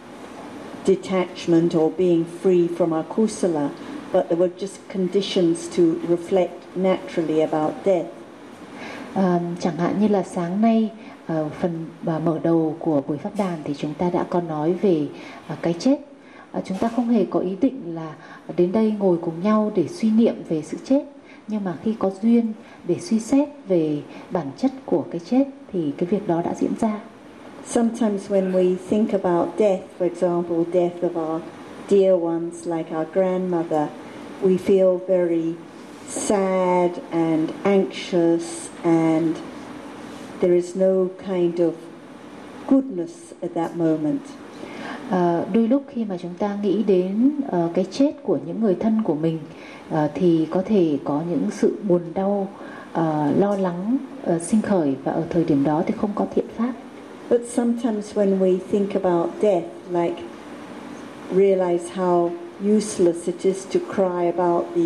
detachment or being free from our kusala, but there were just conditions to reflect naturally about death. Chẳng hạn như là sáng nay phần mở đầu của buổi pháp đàn thì chúng ta đã có nói về cái chết. Chúng ta không hề có ý định là đến đây ngồi cùng nhau để suy niệm về sự chết, nhưng mà khi có duyên để suy xét về bản chất của cái chết thì cái việc đó đã diễn ra. Sometimes when we think about death, for example, death of our dear ones like our grandmother, we feel very sad and anxious, and there is no kind of goodness at that moment. Đôi lúc khi mà chúng ta nghĩ đến cái chết của những người thân của mình thì có thể có những sự buồn đau, lo lắng sinh khởi, và ở thời điểm đó thì không có thiện pháp. But sometimes when we think about death, like realize how useless it is to cry about the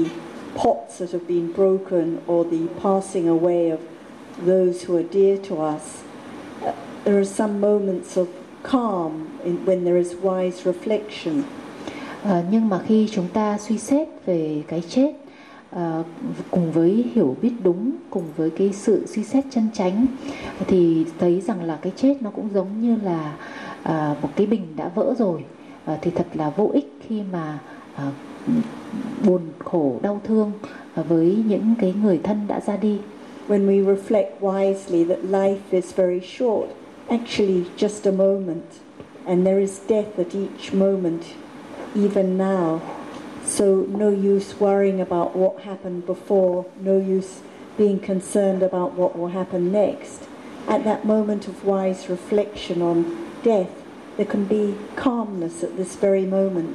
pots that have been broken or the passing away of those who are dear to us, there are some moments of calm when there is wise reflection. Nhưng mà khi chúng ta suy xét về cái chết cùng với hiểu biết đúng, cùng với cái sự suy xét chân chánh, thì thấy rằng là cái chết nó cũng giống như là một cái bình đã vỡ rồi, thì thật là vô ích khi mà buồn khổ đau thương với những cái người thân đã ra đi. When we reflect wisely that life is very short, actually just a moment, and there is death at each moment, even now. So no use worrying about what happened before, no use being concerned about what will happen next. At that moment of wise reflection on death, there can be calmness at this very moment.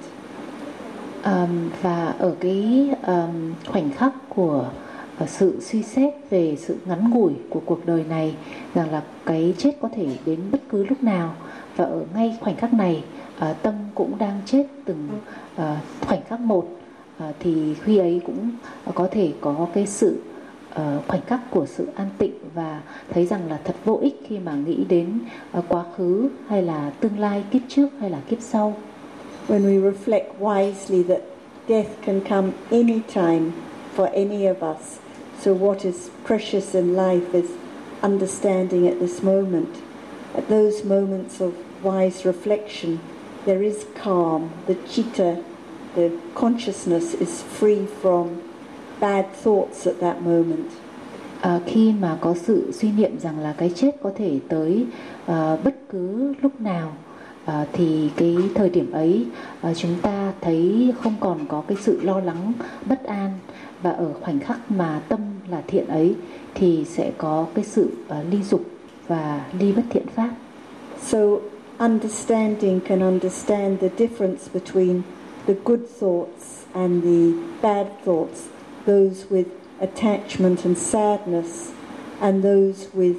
Và ở cái khoảnh khắc của sự suy xét về sự ngắn ngủi của cuộc đời này, rằng là cái chết có thể đến bất cứ lúc nào, và ở ngay khoảnh khắc này tâm cũng đang chết từng khoảnh khắc một, thì khi ấy cũng có thể có cái sự khoảnh khắc của sự an tịnh, và thấy rằng là thật vô ích khi mà nghĩ đến quá khứ hay là tương lai, kiếp trước hay là kiếp sau. When we reflect wisely that death can come anytime for any of us, so what is precious in life is understanding at this moment. At those moments of wise reflection, there is calm. The citta, the consciousness is free from bad thoughts at that moment. Khi mà có sự suy niệm rằng là cái chết có thể tới bất cứ lúc nào, thì cái thời điểm ấy chúng ta thấy không còn có cái sự lo lắng bất an, và ở khoảnh khắc mà tâm là thiện ấy thì sẽ có cái sự ly dục và ly bất thiện pháp. So understanding can understand the difference between the good thoughts and the bad thoughts, those with attachment and sadness, and those with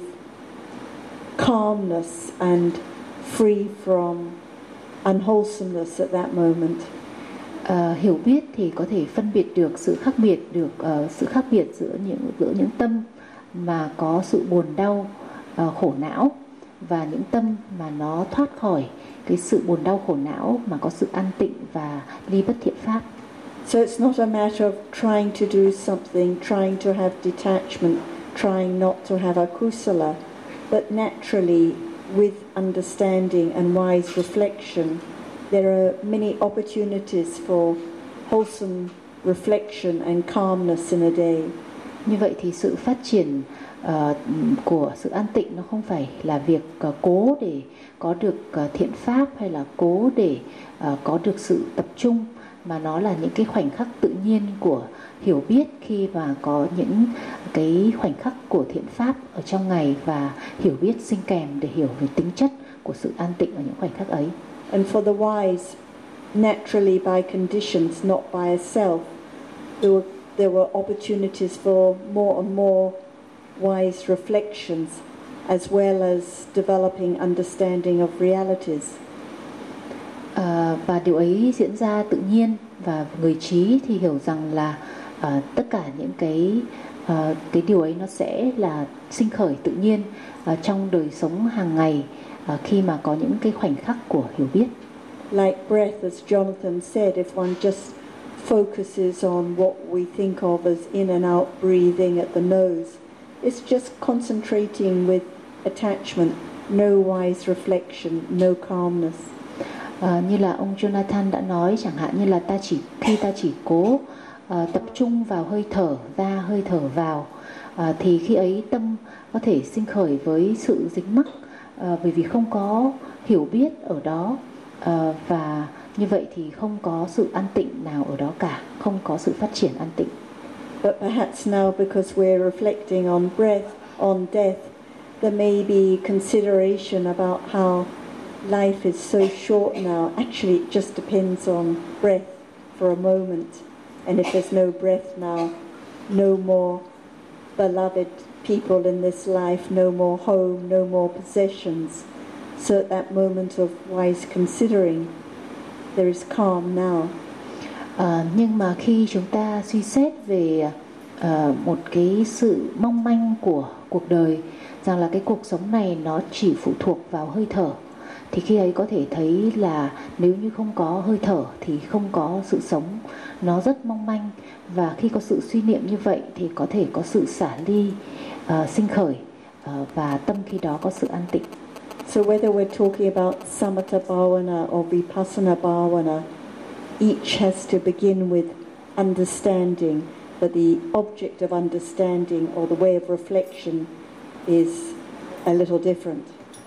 calmness and free from unwholesomeness at that moment. Hiểu biết thì có thể phân biệt được sự khác biệt giữa những tâm mà có sự buồn đau, khổ não, và những tâm mà nó thoát khỏi cái sự buồn đau khổ não mà có sự an tịnh và ly bất thiện pháp. So it's not a matter of trying to do something, trying to have detachment, trying not to have akusala, but naturally with understanding and wise reflection, there are many opportunities for wholesome reflection and calmness in a day. Như vậy thì sự phát triển của sự an tịnh nó không phải là việc cố để có được thiện pháp, hay là cố để có được sự tập trung, mà nó là những cái khoảnh khắc tự nhiên của hiểu biết khi mà có những cái khoảnh khắc của thiện pháp ở trong ngày, và hiểu biết sinh kèm để hiểu về tính chất của sự an tịnh ở những khoảnh khắc ấy. And for the wise, naturally by conditions, not by a self, there were opportunities for more and more wise reflections, as well as developing understanding of realities. Và điều ấy diễn ra tự nhiên, và người trí thì hiểu rằng là tất cả những cái điều ấy nó sẽ là sinh khởi tự nhiên trong đời sống hàng ngày, khi mà có những cái khoảnh khắc của hiểu biết. Like breath, as Jonathan said, if one just focuses on what we think of as in and out breathing at the nose, it's just concentrating with attachment, no wise reflection, no calmness. Như là ông Jonathan đã nói, chẳng hạn như là khi ta chỉ cố tập trung vào hơi thở ra, hơi thở vào, thì khi ấy tâm có thể sinh khởi với sự dính mắc, bởi vì không có hiểu biết ở đó, và như vậy thì không có sự an tịnh nào ở đó cả, không có sự phát triển an tịnh. But perhaps now, because we're reflecting on breath, on death, there may be consideration about how life is so short now. Actually, it just depends on breath for a moment. And if there's no breath now, no more beloved people in this life, no more home, no more possessions. So at that moment of wise considering, there is calm now. Nhưng mà khi chúng ta suy xét về một cái sự mong manh của cuộc đời, rằng là cái cuộc sống này nó chỉ phụ thuộc vào hơi thở, thì khi ấy có thể thấy là nếu như không có hơi thở thì không có sự sống, nó rất mong manh. Và khi có sự suy niệm như vậy thì có thể có sự xả ly sinh khởi, và tâm khi đó có sự an tịnh. So whether we're talking about Samatha Bhavana or Vipassana Bhavana, each has to begin with understanding, but the object of understanding or the way of reflection is a little different.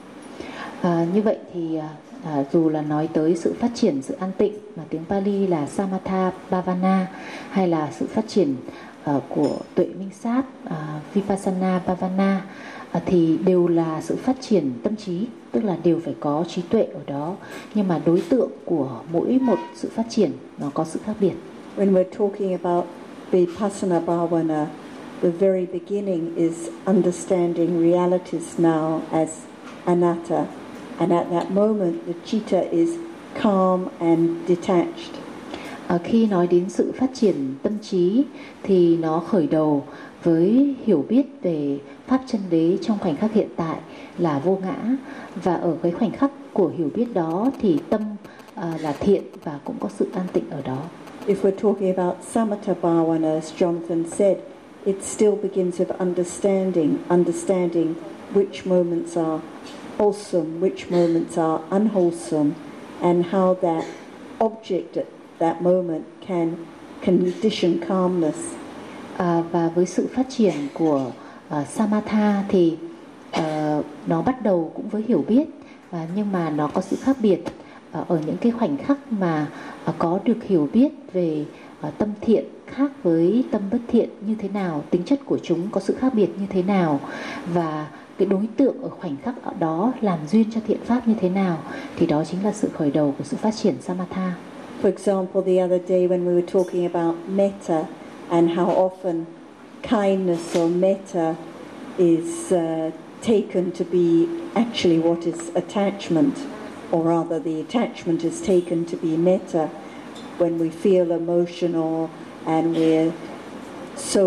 Như vậy thì dù là nói tới sự phát triển sự an tịnh mà tiếng Pali là Samatha Bhavana, hay là sự phát triển của tuệ minh sát Vipassana Bhavana, thì đều là sự phát triển tâm trí, tức là đều phải có trí tuệ ở đó, nhưng mà đối tượng của mỗi một sự phát triển nó có sự khác biệt. When we're talking about Vipassana Bhavana, the very beginning is understanding realities now as anatta, and at that moment the citta is calm and detached. Khi nói đến sự phát triển tâm trí thì nó khởi đầu với hiểu biết về pháp chân đế trong khoảnh khắc hiện tại là vô ngã, và ở cái khoảnh khắc của hiểu biết đó thì tâm là thiện và cũng có sự an tịnh ở đó. If we're talking about Samatha Bhavana, as Jonathan said, it still begins with understanding which moments are wholesome, which moments are unwholesome, and how that object at that moment can condition calmness. Và với sự phát triển của Samatha thì nó bắt đầu cũng với hiểu biết, nhưng mà nó có sự khác biệt ở những cái khoảnh khắc mà có được hiểu biết về tâm thiện khác với tâm bất thiện như thế nào, tính chất của chúng có sự khác biệt như thế nào, và cái đối tượng ở khoảnh khắc ở đó làm duyên cho thiện pháp như thế nào, thì đó chính là sự khởi đầu của sự phát triển Samatha. For example, the other day when we were talking about metta and how often kindness or metta is taken to be actually what is attachment, or rather the attachment is taken to be metta. When we feel emotional and we're so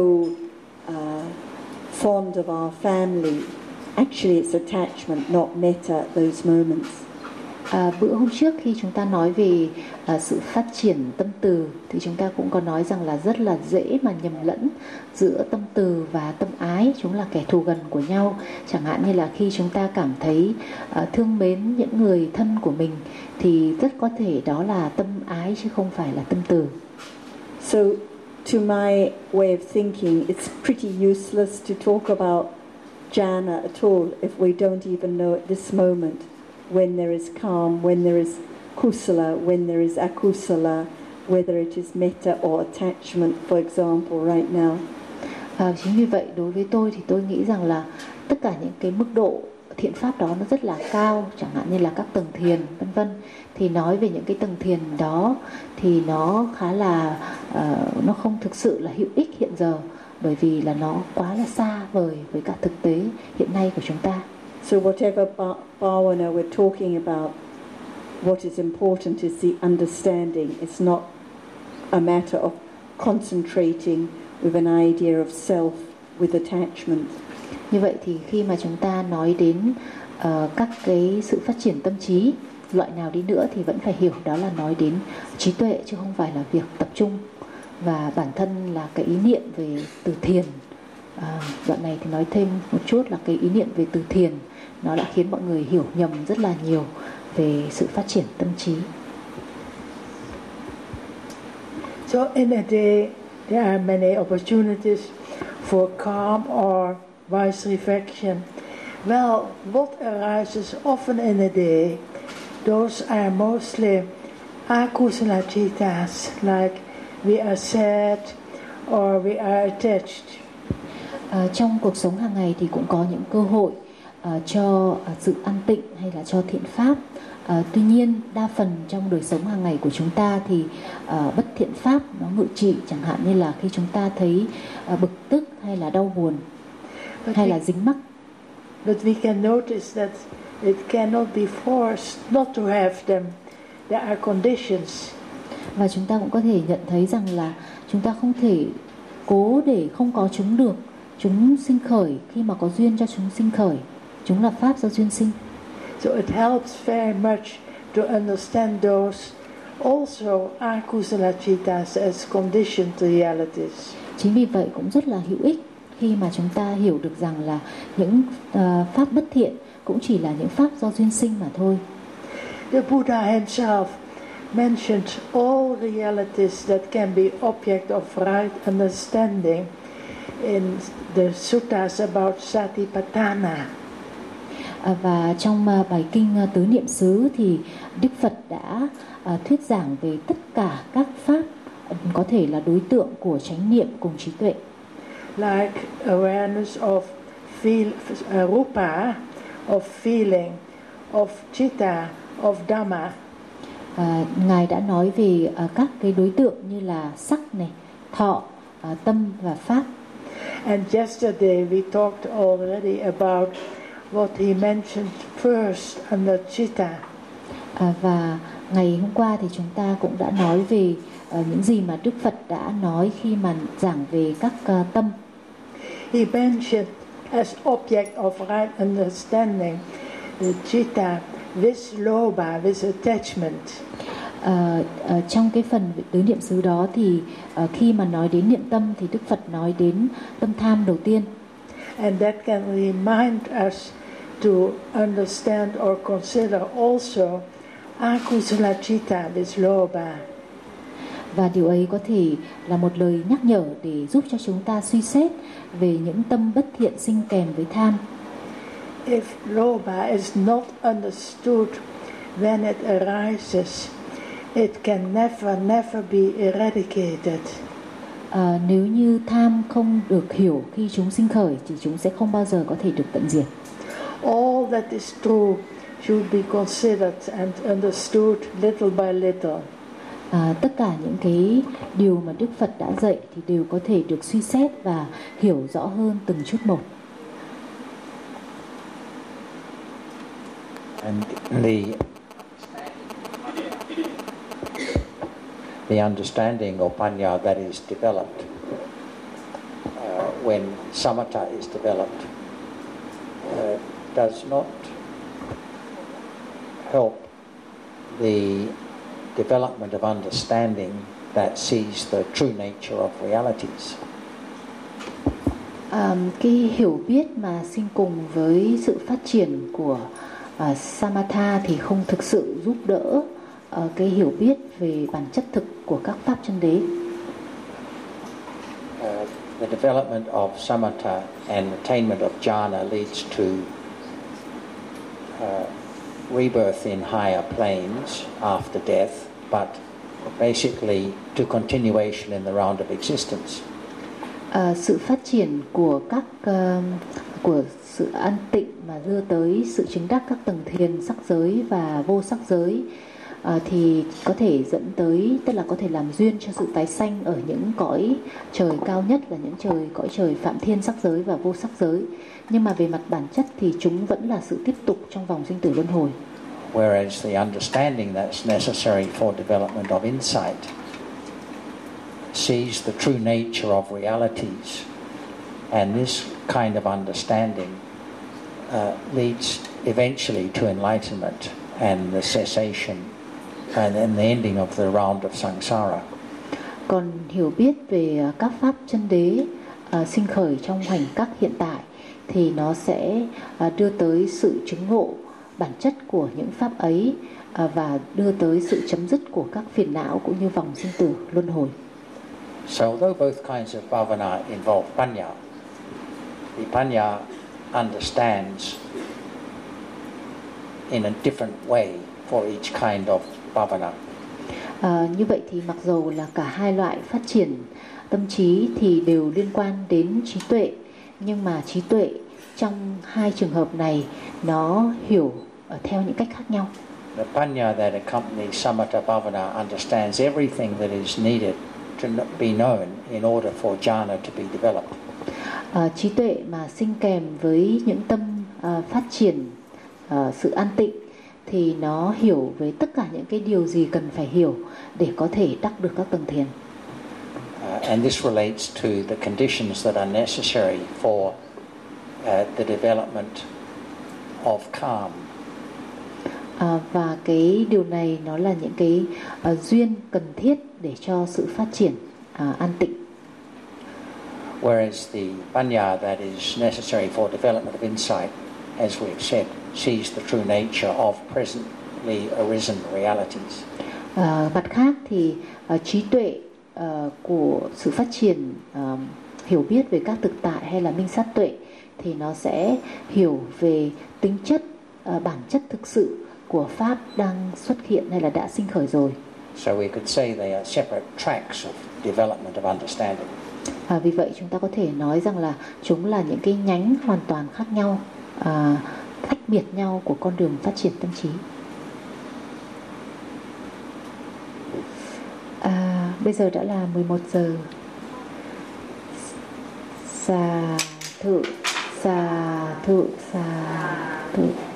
fond of our family, actually it's attachment, not metta at those moments. Bữa hôm trước khi chúng ta nói về sự phát triển tâm từ thì chúng ta cũng có nói rằng là rất là dễ mà nhầm lẫn giữa tâm từ và tâm ái, chúng là kẻ thù gần của nhau. Chẳng hạn như là khi chúng ta cảm thấy thương mến những người thân của mình thì rất có thể đó là tâm ái chứ không phải là tâm từ. So to my way of thinking, it's pretty useless to talk about jhana at all if we don't even know at this moment when there is calm, when there is kusala, when there is akusala, whether it is metta or attachment, for example, right now. Chính vì vậy đối với tôi thì tôi nghĩ rằng là tất cả những cái mức độ thiện pháp đó nó rất là cao, chẳng hạn như là các tầng thiền vân vân, thì nói về những cái tầng thiền đó thì nó khá là nó không thực sự là hữu ích hiện giờ, bởi vì là nó quá là xa vời với cả thực tế hiện nay của chúng ta. So whatever bhavana we're talking about, what is important is the understanding. It's not a matter of concentrating with an idea of self with attachment. Như vậy thì khi mà chúng ta nói đến các cái sự phát triển tâm trí loại nào đi nữa thì vẫn phải hiểu đó là nói đến trí tuệ chứ không phải là việc tập trung. Và bản thân là cái ý niệm về từ thiền, đoạn này thì nói thêm một chút là cái ý niệm về từ thiền nó đã khiến mọi người hiểu nhầm rất là nhiều về sự phát triển tâm trí. So in a day there are many opportunities for calm or wise reflection. Well, what arises often in a day, those are mostly akusala cittas, like we are sad or we are attached. Trong cuộc sống hàng ngày thì cũng có những cơ hội cho sự an tịnh hay là cho thiện pháp. Tuy nhiên đa phần trong đời sống hàng ngày của chúng ta thì bất thiện pháp nó ngự trị, chẳng hạn như là khi chúng ta thấy bực tức hay là đau buồn hay là dính mắc. But we can notice that it cannot be forced not to have them. There are conditions. Và chúng ta cũng có thể nhận thấy rằng là chúng ta không thể cố để không có chúng được. Chúng sinh khởi khi mà có duyên cho chúng sinh khởi. Chúng là pháp do duyên sinh. So it helps very much to understand those also akusala chittas as conditioned realities. Chính vì vậy cũng rất là hữu ích khi mà chúng ta hiểu được rằng là những pháp bất thiện cũng chỉ là những pháp do duyên sinh mà thôi. The Buddha himself mentioned all realities that can be object of right understanding in the suttas about Satipatthana. Và trong bài kinh Tứ Niệm xứ thì Đức Phật đã thuyết giảng về tất cả các pháp có thể là đối tượng của chánh niệm cùng trí tuệ. Like awareness of rupa, of feeling, of chitta, of dhamma. Ngài đã nói về các cái đối tượng như là sắc này, thọ, tâm và pháp. And yesterday we talked already about what he mentioned first under chitta. Và ngày hôm qua thì chúng ta cũng đã nói về những gì mà Đức Phật đã nói khi mà giảng về các tâm. He mentioned as object of right understanding the chitta with lobha, with attachment. Trong cái phần tứ niệm xứ đó thì khi mà nói đến niệm tâm thì Đức Phật nói đến tâm tham đầu tiên. And that can remind us to understand or consider also akusala chitta with lobha. Và điều ấy có thể là một lời nhắc nhở để giúp cho chúng ta suy xét về những tâm bất thiện sinh kèm với tham. If lobha is not understood when it arises, it can never be eradicated. Nếu như tham không được hiểu khi chúng sinh khởi thì chúng sẽ không bao giờ có thể được tận diệt. All that is true should be considered and understood little by little. Tất cả những cái điều mà Đức Phật đã dạy thì đều có thể được suy xét và hiểu rõ hơn từng chút một. And the understanding or panya that is developed when samatha is developed does not help the development of understanding that sees the true nature of realities. Cái hiểu biết mà sinh cùng với sự phát triển của samatha thì không thực sự giúp đỡ cái hiểu biết về bản chất thực của các pháp chân đế. The development of samatha and attainment of jhana leads to rebirth in higher planes after death, but basically to continuation in the round of existence. Sự phát triển của các của sự an tịnh mà đưa tới sự chứng đắc các tầng thiền sắc giới và vô sắc giới thì có thể dẫn tới, tức là có thể làm duyên cho sự tái sanh ở những cõi trời cao nhất là những cõi trời phạm thiên sắc giới và vô sắc giới. Nhưng mà về mặt bản chất thì chúng vẫn là sự tiếp tục trong vòng sinh tử luân hồi. Whereas the understanding that's necessary for development of insight sees the true nature of realities, and this kind of understanding leads eventually to enlightenment and the cessation and the ending of the round of samsara. Còn hiểu biết về các pháp chân đế sinh khởi trong khoảnh khắc hiện tại thì nó sẽ đưa tới sự chứng ngộ bản chất của những pháp ấy và đưa tới sự chấm dứt của các phiền não cũng như vòng sinh tử luân hồi. So although both kinds of bhavana involve panya, the panya understands in a different way for each kind of bhavana. Như vậy thì mặc dù là cả hai loại phát triển tâm trí thì đều liên quan đến trí tuệ, nhưng mà trí tuệ trong hai trường hợp này nó hiểu theo những cách khác nhau. The panya that accompanies samatha bhavana understands everything that is needed to be known in order for jhana to be developed. Trí tuệ mà sinh kèm với những tâm phát triển sự an tịnh thì nó hiểu về tất cả những cái điều gì cần phải hiểu để có thể đắc được các tầng thiền. And this relates to the conditions that are necessary for the development of calm. Và cái điều này nó là những cái duyên cần thiết để cho sự phát triển an tịnh. Whereas the panya that is necessary for development of insight, as we've said, sees the true nature of presently arisen realities. Mặt khác thì trí tuệ của sự phát triển hiểu biết về các thực tại hay là minh sát tuệ thì nó sẽ hiểu về tính chất, bản chất thực sự của pháp đang xuất hiện hay là đã sinh khởi rồi. So we could say they are separate tracks of development of understanding. Vì vậy chúng ta có thể nói rằng là chúng là những cái nhánh hoàn toàn khác nhau, tách biệt nhau của con đường phát triển tâm trí. Bây giờ đã là 11 giờ. Xà thụ, xà thụ, xà thụ.